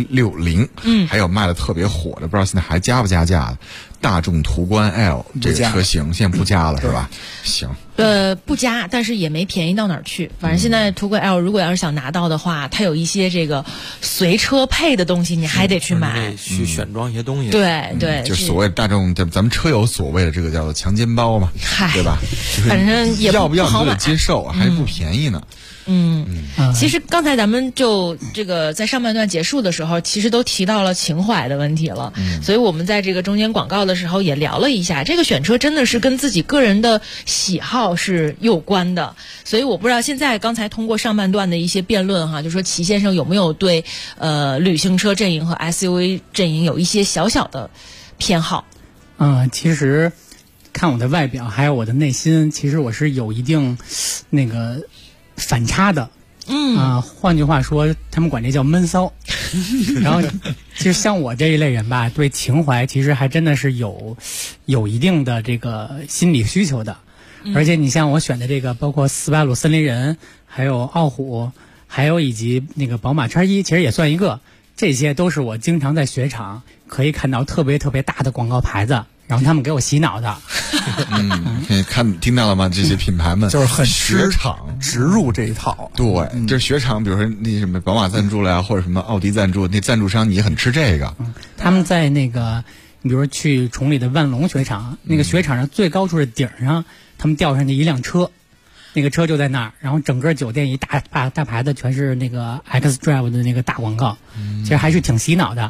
XC60，还有卖的特别火的，不知道现在还加不加价的大众途观 L 这个车型，现在不加了是吧？行。 不加，但是也没便宜到哪儿去。反正现在途观 L 如果要是想拿到的话，它有一些这个随车配的东西，你还得去买， 去选装一些东西。 对对， 就是所谓大众咱们车友所谓的这个叫做强奸包嘛，对吧？ 反正也要不要好你得接受，还不便宜呢。 其实刚才咱们就这个在上半段结束的时候，其实都提到了情怀的问题了，所以我们在这个中间广告的时候也聊了一下，这个选车真的是跟自己个人的喜好是有关的。所以我不知道现在刚才通过上半段的一些辩论哈，就说齐先生有没有对旅行车阵营和 SUV 阵营有一些小小的偏好？ 其实看我的外表还有我的内心，其实我是有一定那个反差的。换句话说，他们管这叫闷骚。然后其实像我这一类人吧，对情怀其实还真的是有一定的这个心理需求的。而且你像我选的这个，包括斯巴鲁森林人，还有傲虎，还有以及那个宝马X1，其实也算一个。这些都是我经常在雪场可以看到特别特别大的广告牌子，然后他们给我洗脑的。 听到了吗？这些品牌们就是很雪场植入这一套。 对，就是雪场，比如说那什么宝马赞助了呀，或者什么奥迪赞助，那赞助商你很吃这个。 他们在那个，比如去崇礼的万隆雪场，那个雪场上最高处的顶上，他们吊上去一辆车。那个车就在那儿，然后整个酒店一大牌子全是那个 X Drive 的那个大广告，其实还是挺洗脑的。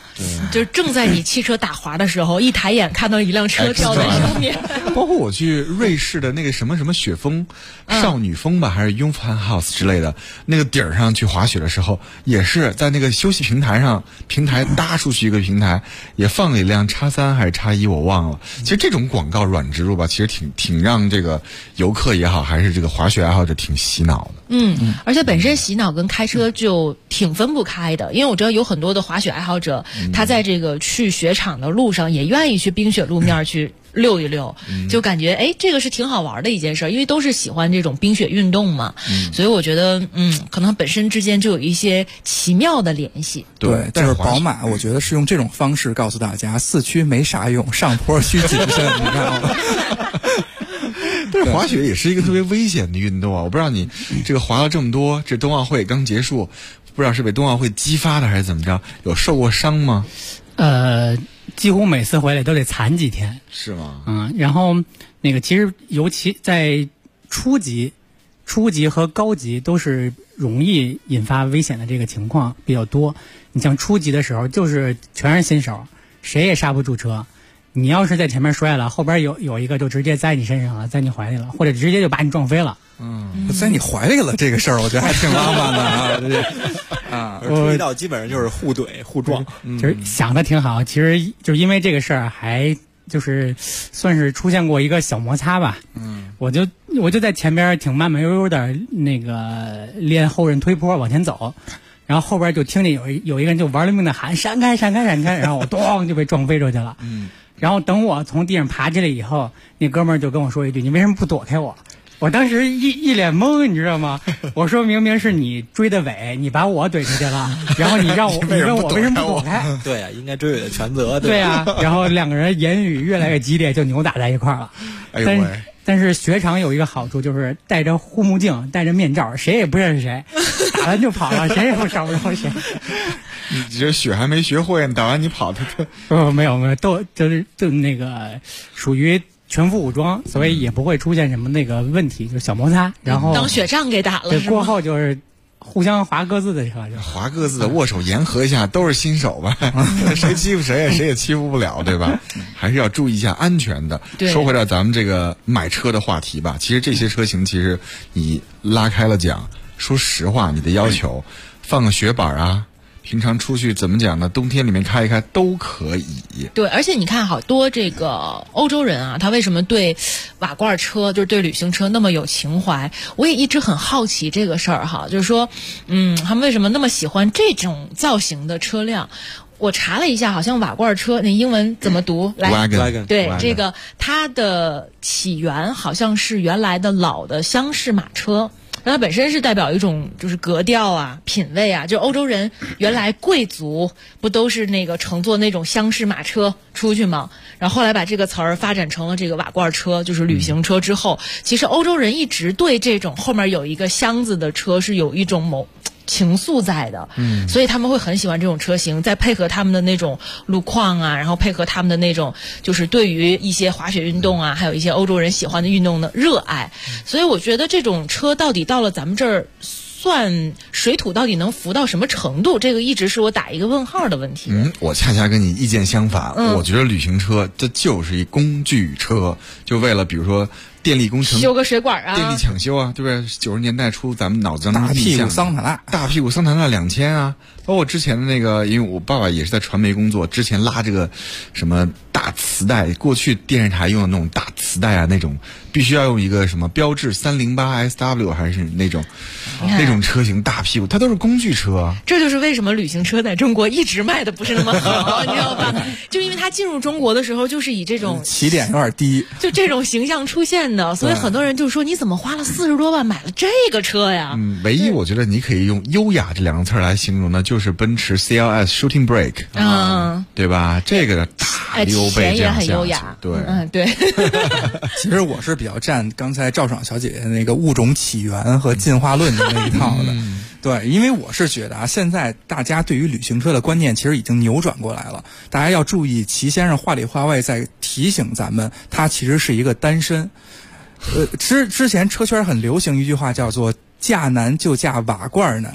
就是正在你汽车打滑的时候，一抬眼看到一辆车掉在上面。 包括我去瑞士的那个什么雪峰、少女峰吧，还是Jungfrauhaus之类的那个顶上去滑雪的时候，也是在那个休息平台上，平台搭出去一个平台，也放了一辆X3还是X1，我忘了。其实这种广告软植入吧，其实挺让这个游客也好，还是这个滑雪爱好者挺洗脑的。 而且本身洗脑跟开车就挺分不开的，因为我知道有很多的滑雪爱好者，他在这个去雪场的路上也愿意去冰雪路面去溜一溜，就感觉这个是挺好玩的一件事，因为都是喜欢这种冰雪运动嘛，所以我觉得可能本身之间就有一些奇妙的联系。 对，但是宝马我觉得是用这种方式告诉大家，四驱没啥用，上坡需谨慎，你知道吗？ 但是滑雪也是一个特别危险的运动啊！我不知道你这个滑了这么多，这冬奥会刚结束，不知道是被冬奥会激发的还是怎么着，有受过伤吗？ 几乎每次回来都得残几天。 是吗？ 然后那个其实尤其在初级和高级都是容易引发危险的这个情况比较多。你像初级的时候，就是全是新手，谁也刹不住车。你要是在前面摔了，后边有一个就直接栽你身上了，栽你怀里了，或者直接就把你撞飞了。 栽你怀里了这个事儿，我觉得还挺浪漫的啊。 注意到基本上就是互怼互撞， 就是想的挺好。其实就是因为这个事儿，还就是算是出现过一个小摩擦吧。我就在前边挺慢慢悠悠的那个练后刃推坡往前走。然后后边就听见有一个人就玩了命的喊闪开闪开闪开，然后我咚就被撞飞出去了。然后等我从地上爬起来以后，那哥们儿就跟我说一句：“你为什么不躲开我？”我当时一脸懵，你知道吗？我说明明是你追的尾，你把我怼出去了，然后你问我为什么不躲开？ 对啊，应该追尾的全责。 对啊，然后两个人言语越来越激烈，就扭打在一块儿了。但是雪场有一个好处，就是戴着护目镜、戴着面罩，谁也不认识谁，打完就跑了，谁也不找不着谁。 你这雪还没学会，打完你跑的没有，都那个属于全副武装，所以也不会出现什么那个问题，就是小摩擦。然后当雪仗给打了， 对，过后就是互相划各自的车， 划各自的，握手言和一下，都是新手吧，谁欺负谁也欺负不了，对吧？还是要注意一下安全的。说回到咱们这个买车的话题吧，其实这些车型，其实你拉开了讲，说实话，你的要求放个雪板啊。平常出去怎么讲呢？冬天里面开一开都可以。 对，而且你看好多这个欧洲人啊，他为什么对瓦罐车，就是对旅行车那么有情怀？我也一直很好奇这个事儿哈，就是说，他们为什么那么喜欢这种造型的车辆？我查了一下，好像瓦罐车那英文怎么读？来 Wagon 对，这个它的起源好像是原来的老的厢式马车。它本身是代表一种就是格调啊、品味啊，就欧洲人原来贵族不都是那个乘坐那种厢式马车出去吗？然后后来把这个词儿发展成了这个瓦罐车，就是旅行车之后，其实欧洲人一直对这种后面有一个箱子的车是有一种情愫在的，所以他们会很喜欢这种车型，再配合他们的那种路况啊，然后配合他们的那种就是对于一些滑雪运动啊，还有一些欧洲人喜欢的运动的热爱，所以我觉得这种车到底到了咱们这儿算水土到底能服到什么程度，这个一直是我打一个问号的问题。 我恰恰跟你意见相反，我觉得旅行车这就是一工具车，就为了比如说电力工程修个水管啊， 电力抢修啊，对不对？90年代初咱们脑子当中大屁股桑塔纳 2000啊，包括之前的那个，因为我爸爸也是在传媒工作，之前拉这个什么大磁带，过去电视台用的那种大磁带啊，那种必须要用一个什么标致308SW 还是那种车型大屁股，它都是工具车。 这就是为什么旅行车在中国一直卖的不是那么好，你知道吧？就因为它进入中国的时候就是以这种起点有点低， 就这种形象出现的，所以很多人就说你怎么花了40多万买了这个车呀？ 唯一我觉得你可以用优雅这2个字来形容的，就是奔驰 CLS Shooting Brake，对吧？这个大溜背这样很优雅， 对， 对。 其实我是比较站刚才赵爽小姐姐那个物种起源和进化论的那一套的。对，因为我是觉得现在大家对于旅行车的观念其实已经扭转过来了。大家要注意，齐先生话里话外在提醒咱们，他其实是一个单身。之前车圈很流行一句话叫做"嫁男就嫁瓦罐男"，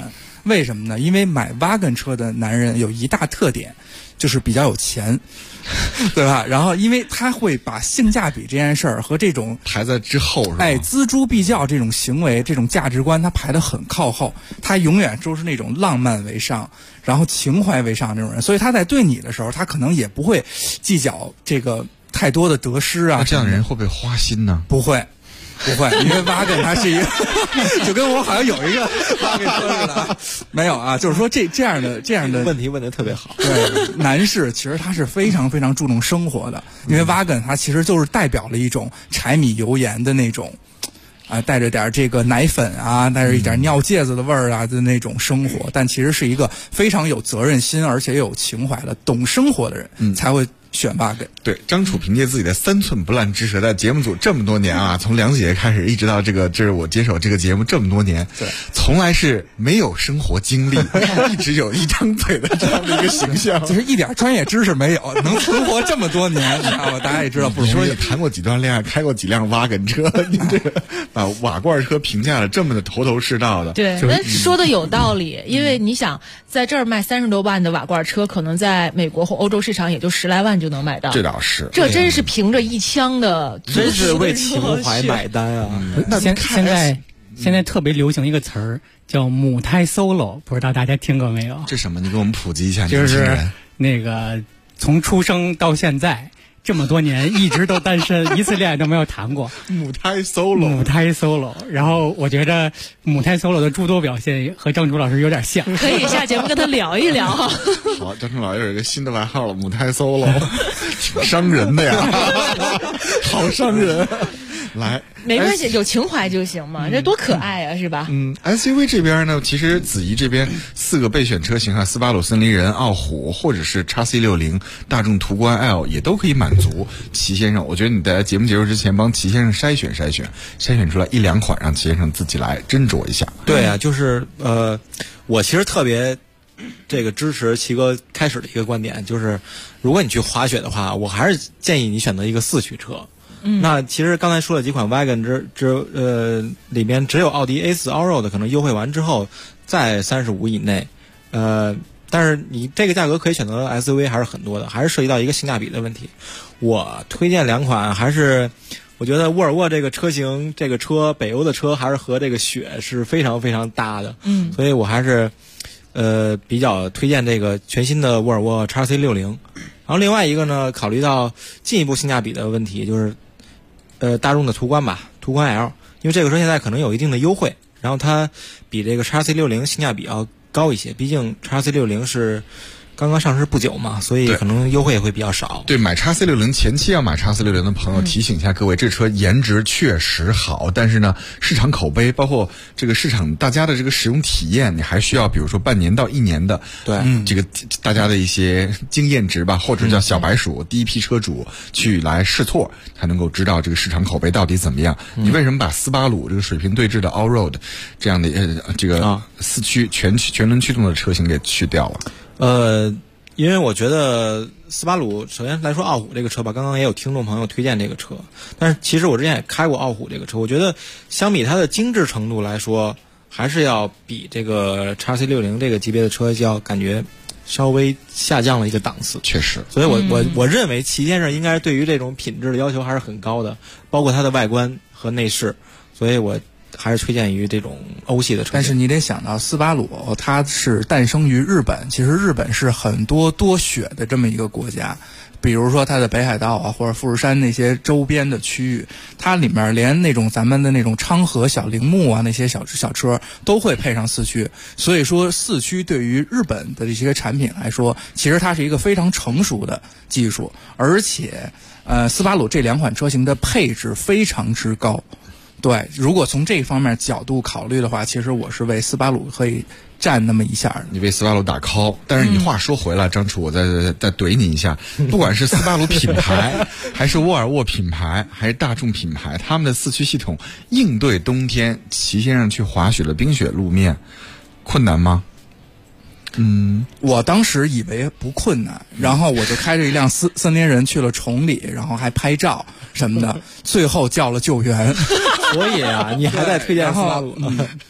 为什么呢？因为买 Wagen 车的男人有一大特点，就是比较有钱。对吧？然后，因为他会把性价比这件事儿和这种排在之后，是吧？ 锱铢必较这种行为、这种价值观，他排得很靠后。他永远都是那种浪漫为上，然后情怀为上这种人。所以他在对你的时候，他可能也不会计较这个太多的得失啊。 那这样的人会不会花心呢？ 不会。不会，因为Wagen它是一个，就跟我好像有一个Wagen车似的，没有啊，就是说这样的问题问得特别好。 对，男士其实他是非常非常注重生活的，因为Wagen它其实就是代表了一种柴米油盐的那种，带着点这个奶粉啊，带着一点尿介子的味儿啊的那种生活，但其实是一个非常有责任心而且又有情怀的懂生活的人才会选Wagen。 对，张楚凭借自己的3寸不烂之舌，在节目组这么多年啊，从梁姐开始一直到这是我接手这个节目这么多年， 对， 从来是没有生活经历，一直有一张嘴的这样的一个形象， 就是一点专业知识没有，能存活这么多年，你知道吗？大家也知道不容易。 你说你谈过几段恋爱，开过几辆Wagen车，你这个把瓦罐车评价了这么的头头是道的。 对，那说的有道理，因为你想在这儿卖30多万的瓦罐车，可能在美国或欧洲市场也就10来万就能买到。 这倒是， 这真是凭着一腔的， 真是为情怀买单啊！ 现在特别流行一个词儿叫母胎 solo， 不知道大家听过没有？ 这什么？你给我们普及一下。 就是那个从出生到现在这么多年一直都单身，一次恋爱都没有谈过。 母胎 solo。 然后我觉着母胎 solo 的诸多表现和张楚老师有点像， 可以下节目跟他聊一聊。 好，张楚老师有一个新的外号了，母胎 solo， 挺伤人的呀，好伤人。来， 没关系，有情怀就行嘛，这多可爱啊，是吧 ？SUV 这边呢，其实子怡这边4个备选车型啊，斯巴鲁森林人、傲虎或者是 XC60、大众途观 L 也都可以满足齐先生。我觉得你在节目结束之前帮齐先生筛选出来1、2款，让齐先生自己来斟酌一下。 对啊，就是我其实特别这个支持齐哥开始的一个观点，就是如果你去滑雪的话，我还是建议你选择一个4驱车。那其实刚才说了几款 Wagen 里面只有奥迪 A4 Allroad 可能优惠完之后在35以内，但是你这个价格可以选择 SUV 还是很多的，还是涉及到一个性价比的问题。我推荐2款，还是我觉得沃尔沃这个车型，这个车北欧的车还是和这个雪是非常非常搭的，所以我还是比较推荐这个全新的沃尔沃 XC60。然后另外一个呢，考虑到进一步性价比的问题，就是大众的途观吧，途观 L， 因为这个车现在可能有一定的优惠，然后它比这个 XC60 性价比要高一些，毕竟 XC60 是刚刚上市不久嘛，所以可能优惠也会比较少。 对，买 XC60 前期要买 XC60 的朋友，提醒一下各位，这车颜值确实好，但是呢，市场口碑包括这个市场大家的这个使用体验，你还需要比如说半年到1年的这个大家的一些经验值吧，或者叫小白鼠，第一批车主去来试错，才能够知道这个市场口碑到底怎么样。你为什么把斯巴鲁这个水平对置的 Allroad 这样的这个4驱全轮驱动的车型给去掉了？ 因为我觉得斯巴鲁，首先来说傲虎这个车吧，刚刚也有听众朋友推荐这个车，但是其实我之前也开过傲虎这个车，我觉得相比它的精致程度来说，还是要比这个 XC60 这个级别的车要感觉稍微下降了一个档次。 确实， 所以我认为齐先生应该对于这种品质的要求还是很高的，包括它的外观和内饰，所以我还是推荐于这种欧系的车型。 但是你得想到斯巴鲁它是诞生于日本，其实日本是很多雪的这么一个国家，比如说它的北海道啊或者富士山那些周边的区域，它里面连那种咱们的那种昌河小铃木啊那些小车都会配上4驱，所以说4驱对于日本的这些产品来说，其实它是一个非常成熟的技术，而且斯巴鲁这2款车型的配置非常之高。对，如果从这方面角度考虑的话，其实我是为斯巴鲁可以站那么一下的。 你为斯巴鲁打 call， 但是你话说回来，张楚，我再怼你一下，不管是斯巴鲁品牌，还是沃尔沃品牌，还是大众品牌，他们的4驱系统应对冬天齐先生去滑雪的冰雪路面，困难吗？ 我当时以为不困难，然后我就开着一辆森林人去了崇礼，然后还拍照什么的，最后叫了救援。 所以啊，你还在推荐斯巴鲁呢？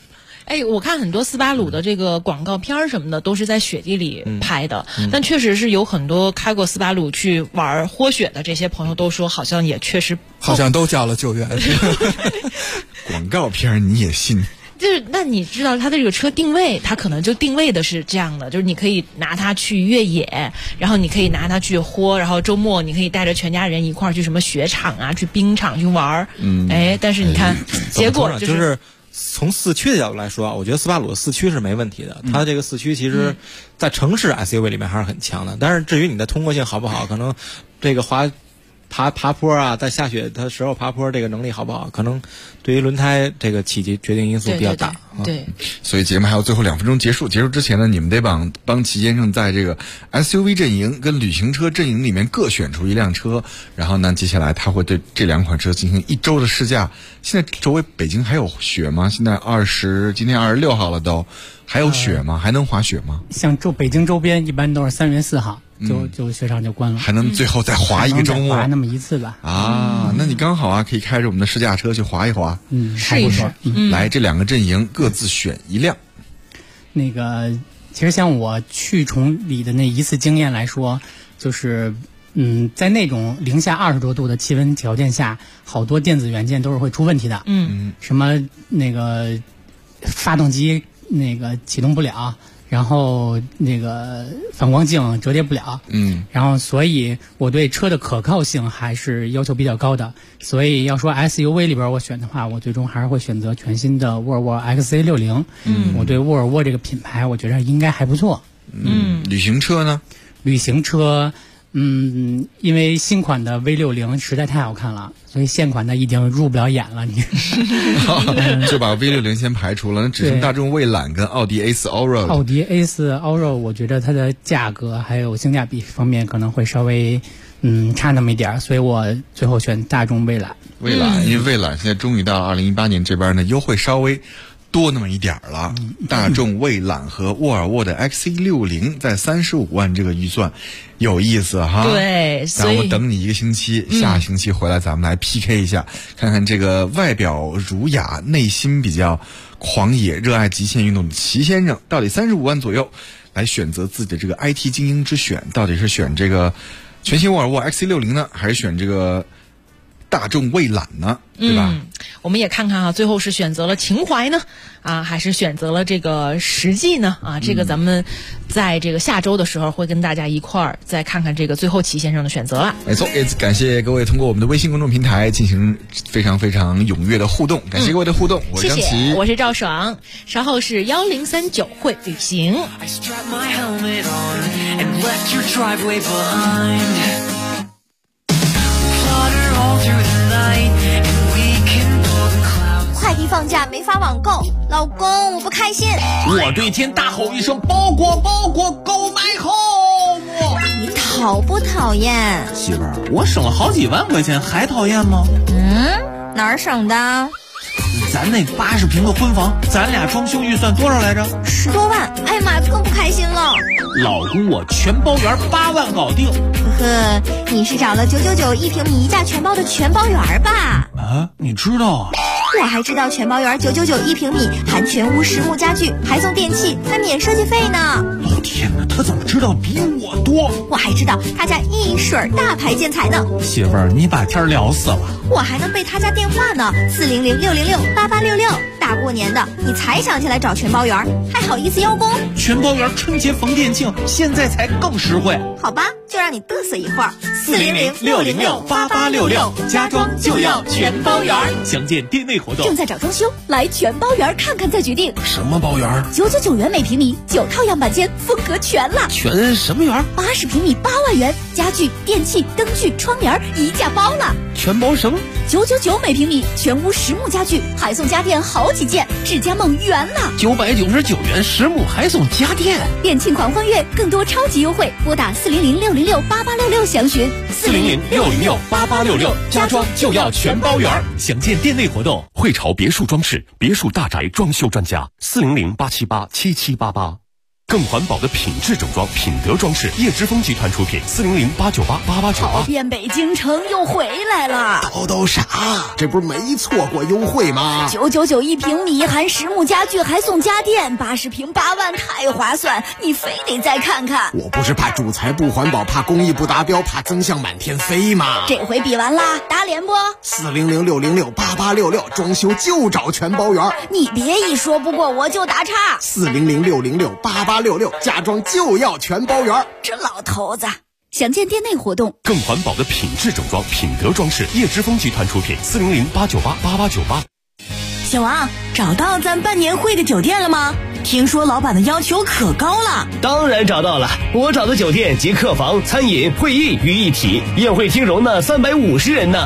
哎，我看很多斯巴鲁的这个广告片什么的，都是在雪地里拍的，但确实是有很多开过斯巴鲁去玩豁雪的这些朋友都说，好像也确实好像都叫了救援。 广告片你也信？ 就是那你知道它的这个车定位，它可能就定位的是这样的，就是你可以拿它去越野，然后你可以拿它去豁，然后周末你可以带着全家人一块儿去什么雪场啊，去冰场去玩儿。但是你看，结果就是从四驱的角度来说，我觉得斯巴鲁的四驱是没问题的。它这个四驱其实，在城市 SUV 里面还是很强的。但是至于你的通过性好不好，可能这个爬坡啊，在下雪的时候爬坡这个能力好不好，可能对于轮胎这个起决定因素比较大。 对， 所以节目还有最后2分钟结束之前呢，你们得帮齐先生在这个 SUV 阵营跟旅行车阵营里面各选出一辆车，然后呢，接下来他会对这2款车进行1周的试驾。现在周围北京还有雪吗？现在今天26号了都，还有雪吗？还能滑雪吗？ 像北京周边一般都是3月4号。就雪场就关了， 还能最后再滑一个周末， 滑那么一次吧。 那你刚好可以开着我们的试驾车去滑一滑， 试一试。 来，这2个阵营各自选一辆。 那个，其实像我去崇礼的那一次经验来说，就是在那种零下20多度的气温条件下，好多电子元件都是会出问题的。什么那个发动机那个启动不了。然后那个反光镜折叠不了，然后所以我对车的可靠性还是要求比较高的。所以要说 SUV 里边我选的话，我最终还是会选择全新的沃尔沃 XC60。我对沃尔沃这个品牌，我觉得应该还不错。 旅行车呢？ 旅行车，因为新款的 V60实在太好看了，所以现款的已经入不了眼了。你就把 V60先排除了，那只剩大众蔚揽跟奥迪 A4 Allroad。 奥迪 A4 Allroad 我觉得它的价格还有性价比方面可能会稍微差那么一点，所以我最后选大众蔚揽。 因为蔚揽现在终于到了2018年这边呢，优惠稍微多那么一点了。大众蔚揽和沃尔沃的 XC60在35万这个预算，有意思哈。 对， 然后我等你1个星期，下星期回来咱们来 PK 一下，看看这个外表儒雅、内心比较狂野、热爱极限运动的齐先生，到底35万左右来选择自己的这个 IT 精英之选，到底是选这个全新沃尔沃 XC60 呢，还是选这个大众蔚揽呢？对吧？ 我们也看看最后是选择了情怀呢，还是选择了这个实际呢？这个咱们在这个下周的时候会跟大家一块儿再看看这个最后齐先生的选择了。 没错，也感谢各位通过我们的微信公众平台进行非常非常踊跃的互动，感谢各位的互动。我是张琪， 我是赵爽，稍后是1039会旅行。 快递放假没法网购，老公我不开心。 我对天大吼一声，包裹购买home。 你讨不讨厌？ 媳妇儿，我省了好几万块钱，还讨厌吗？ 哪儿省的？ 咱那80平的婚房，咱俩装修预算多少来着 ？10多万。哎呀妈，更不开心了。 老公，我全包圆8万搞定。 呵，你是找了999一平米1价全包的全包圆吧？ 你知道啊？ 我还知道全包圆999一平米，含全屋实木家具，还送电器，还免设计费呢。 老天哪，他怎么知道比我多？ 我还知道他家一水大牌建材呢。 媳妇儿，你把天聊死了。 我还能背他家电话呢，400-606-8866。大过年的，你才想起来找全包圆，还好意思邀功？ 全包圆春节逢店庆，现在才更实惠。 好吧，就让你嘚瑟一会儿。 400-606-8866，家装就要全包圆。详见店内活动。 正在找装修，来全包圆看看再决定。 什么包圆 ？999元每平米，9套样板间，风格全了。 全什么圆 ？80平米8万元，家具、电器、灯具、窗帘一价包了。 全包什么 ？999每平米，全屋实木家具，还送家电好几件，智家梦圆了。 999元实木还送家电， 店庆狂欢月，更多超级优惠，拨打400-606-8866详询。 400-606-8866，家装就要全包圆。详见店内活动。 汇潮别墅装饰，别墅大宅装修专家，400-878-7788。 更环保的品质整装，品德装饰，叶之峰集团出品，400-898-8898。 跑遍北京城又回来了。 叨啥？这不是没错过优惠吗 ？999一平米，含实木家具还送家电，80平8万，太划算！你非得再看看。 我不是怕主材不环保，怕工艺不达标，怕增项满天飞吗？ 这回比完啦，打脸不 ？400-606-8866，装修就找全包圆。 你别一说不过我就打岔。 400-606-8866，家装就要全包圆。 这老头子。详见店内活动。 更环保的品质整装，品德装饰，叶之峰集团出品，400-898-8898。 小王，找到咱办年会的酒店了吗？听说老板的要求可高了。 当然找到了，我找的酒店集客房、餐饮、会议于一体，宴会厅容纳350人呢。